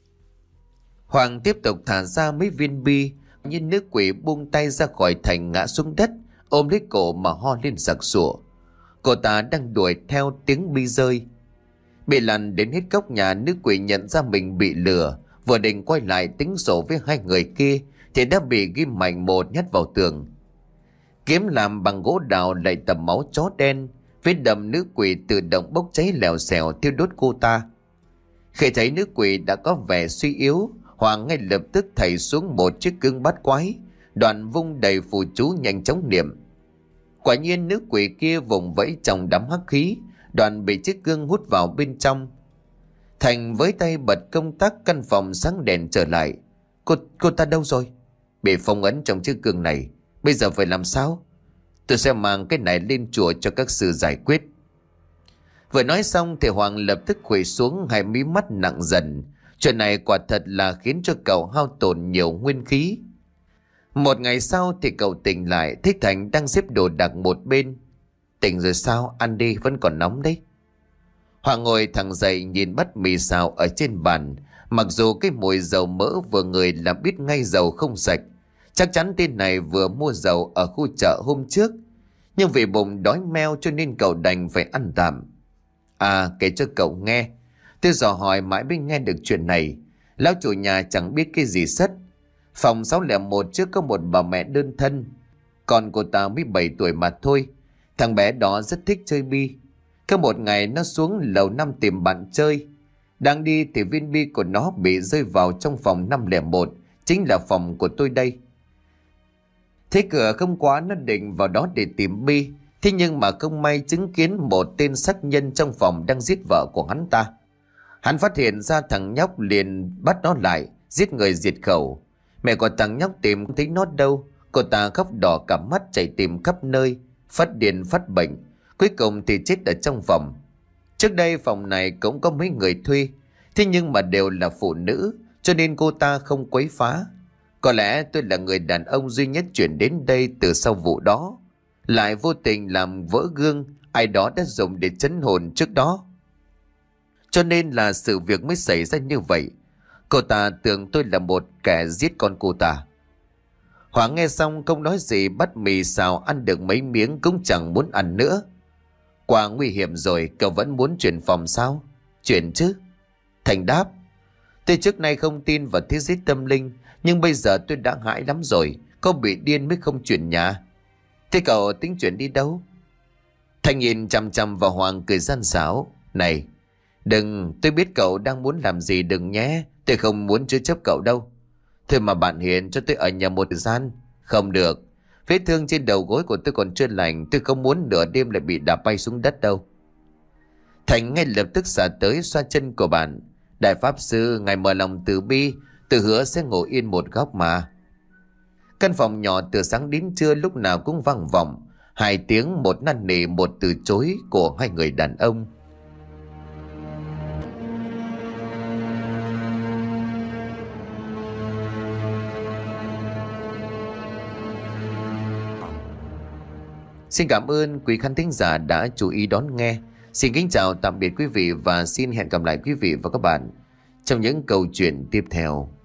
Hoàng tiếp tục thả ra mấy viên bi, nhưng nữ quỷ buông tay ra khỏi Thành, ngã xuống đất, ôm lấy cổ mà ho lên sặc sụa. Cô ta đang đuổi theo tiếng bi rơi. Bị lăn đến hết góc nhà, nữ quỷ nhận ra mình bị lừa, vừa định quay lại tính sổ với hai người kia thì đã bị ghim mạnh một nhát vào tường. Kiếm làm bằng gỗ đào lại tầm máu chó đen, vết đầm nữ quỷ tự động bốc cháy lèo xèo thiêu đốt cô ta. Khi thấy nữ quỷ đã có vẻ suy yếu, Hoàng ngay lập tức thảy xuống một chiếc gương bát quái, đoạn vung đầy phù chú nhanh chóng niệm. Quả nhiên nữ quỷ kia vùng vẫy trong đám hắc khí, đoạn bị chiếc gương hút vào bên trong. Thành với tay bật công tắc, căn phòng sáng đèn trở lại. Cô, cô ta đâu rồi? Bị phong ấn trong chiếc gương này. Bây giờ phải làm sao? Tôi sẽ mang cái này lên chùa cho các sư giải quyết. Vừa nói xong thì Hoàng lập tức khuỵu xuống, hai mí mắt nặng dần. Chuyện này quả thật là khiến cho cậu hao tổn nhiều nguyên khí. Một ngày sau thì cậu tỉnh lại, thấy Thành đang xếp đồ đạc một bên. Tỉnh rồi sao? Ăn đi, vẫn còn nóng đấy. Hoàng ngồi thẳng dậy nhìn bát mì xào ở trên bàn. Mặc dù cái mùi dầu mỡ vừa ngửi là biết ngay dầu không sạch. Chắc chắn tên này vừa mua dầu ở khu chợ hôm trước. Nhưng vì bụng đói meo cho nên cậu đành phải ăn tạm. À, kể cho cậu nghe. Tôi dò hỏi mãi mới nghe được chuyện này. Lão chủ nhà chẳng biết cái gì sất. Phòng sáu không một trước có một bà mẹ đơn thân. Con cô ta mới bảy tuổi mà thôi. Thằng bé đó rất thích chơi bi. Có một ngày nó xuống lầu năm tìm bạn chơi. Đang đi thì viên bi của nó bị rơi vào trong phòng năm không một. Chính là phòng của tôi đây. Thế cửa không khóa, nó định vào đó để tìm bi. Thế nhưng mà không may chứng kiến một tên sát nhân trong phòng đang giết vợ của hắn ta. Hắn phát hiện ra thằng nhóc liền bắt nó lại, giết người diệt khẩu. Mẹ của thằng nhóc tìm không thấy nó đâu. Cô ta khóc đỏ cả mắt chạy tìm khắp nơi, phát điên phát bệnh. Cuối cùng thì chết ở trong phòng. Trước đây phòng này cũng có mấy người thuê, thế nhưng mà đều là phụ nữ, cho nên cô ta không quấy phá. Có lẽ tôi là người đàn ông duy nhất chuyển đến đây từ sau vụ đó. Lại vô tình làm vỡ gương ai đó đã dùng để trấn hồn trước đó. Cho nên là sự việc mới xảy ra như vậy. Cô ta tưởng tôi là một kẻ giết con cô ta. Hoàng nghe xong không nói gì, bắt mì xào ăn được mấy miếng cũng chẳng muốn ăn nữa. Quá nguy hiểm rồi, cậu vẫn muốn chuyển phòng sao? Chuyển chứ. Thành đáp: tôi trước nay không tin vào thế giới tâm linh, nhưng bây giờ tôi đã hãi lắm rồi. Có bị điên mới không chuyển nhà. Thế cậu tính chuyển đi đâu? Thành nhìn chằm chằm vào Hoàng cười gian xảo: này, đừng, tôi biết cậu đang muốn làm gì, đừng nhé. Tôi không muốn chứa chấp cậu đâu. Thôi mà bạn Hiền cho tôi ở nhà một thời gian. Không được. Vết thương trên đầu gối của tôi còn chưa lành. Tôi không muốn nửa đêm lại bị đạp bay xuống đất đâu. Thành ngay lập tức xả tới xoa chân của bạn. Đại pháp sư, ngài mở lòng từ bi. Tôi hứa sẽ ngồi yên một góc mà. Căn phòng nhỏ từ sáng đến trưa lúc nào cũng vang vọng hai tiếng, một năn nỉ một từ chối của hai người đàn ông. Xin cảm ơn quý khán thính giả đã chú ý đón nghe. Xin kính chào tạm biệt quý vị và xin hẹn gặp lại quý vị và các bạn trong những câu chuyện tiếp theo.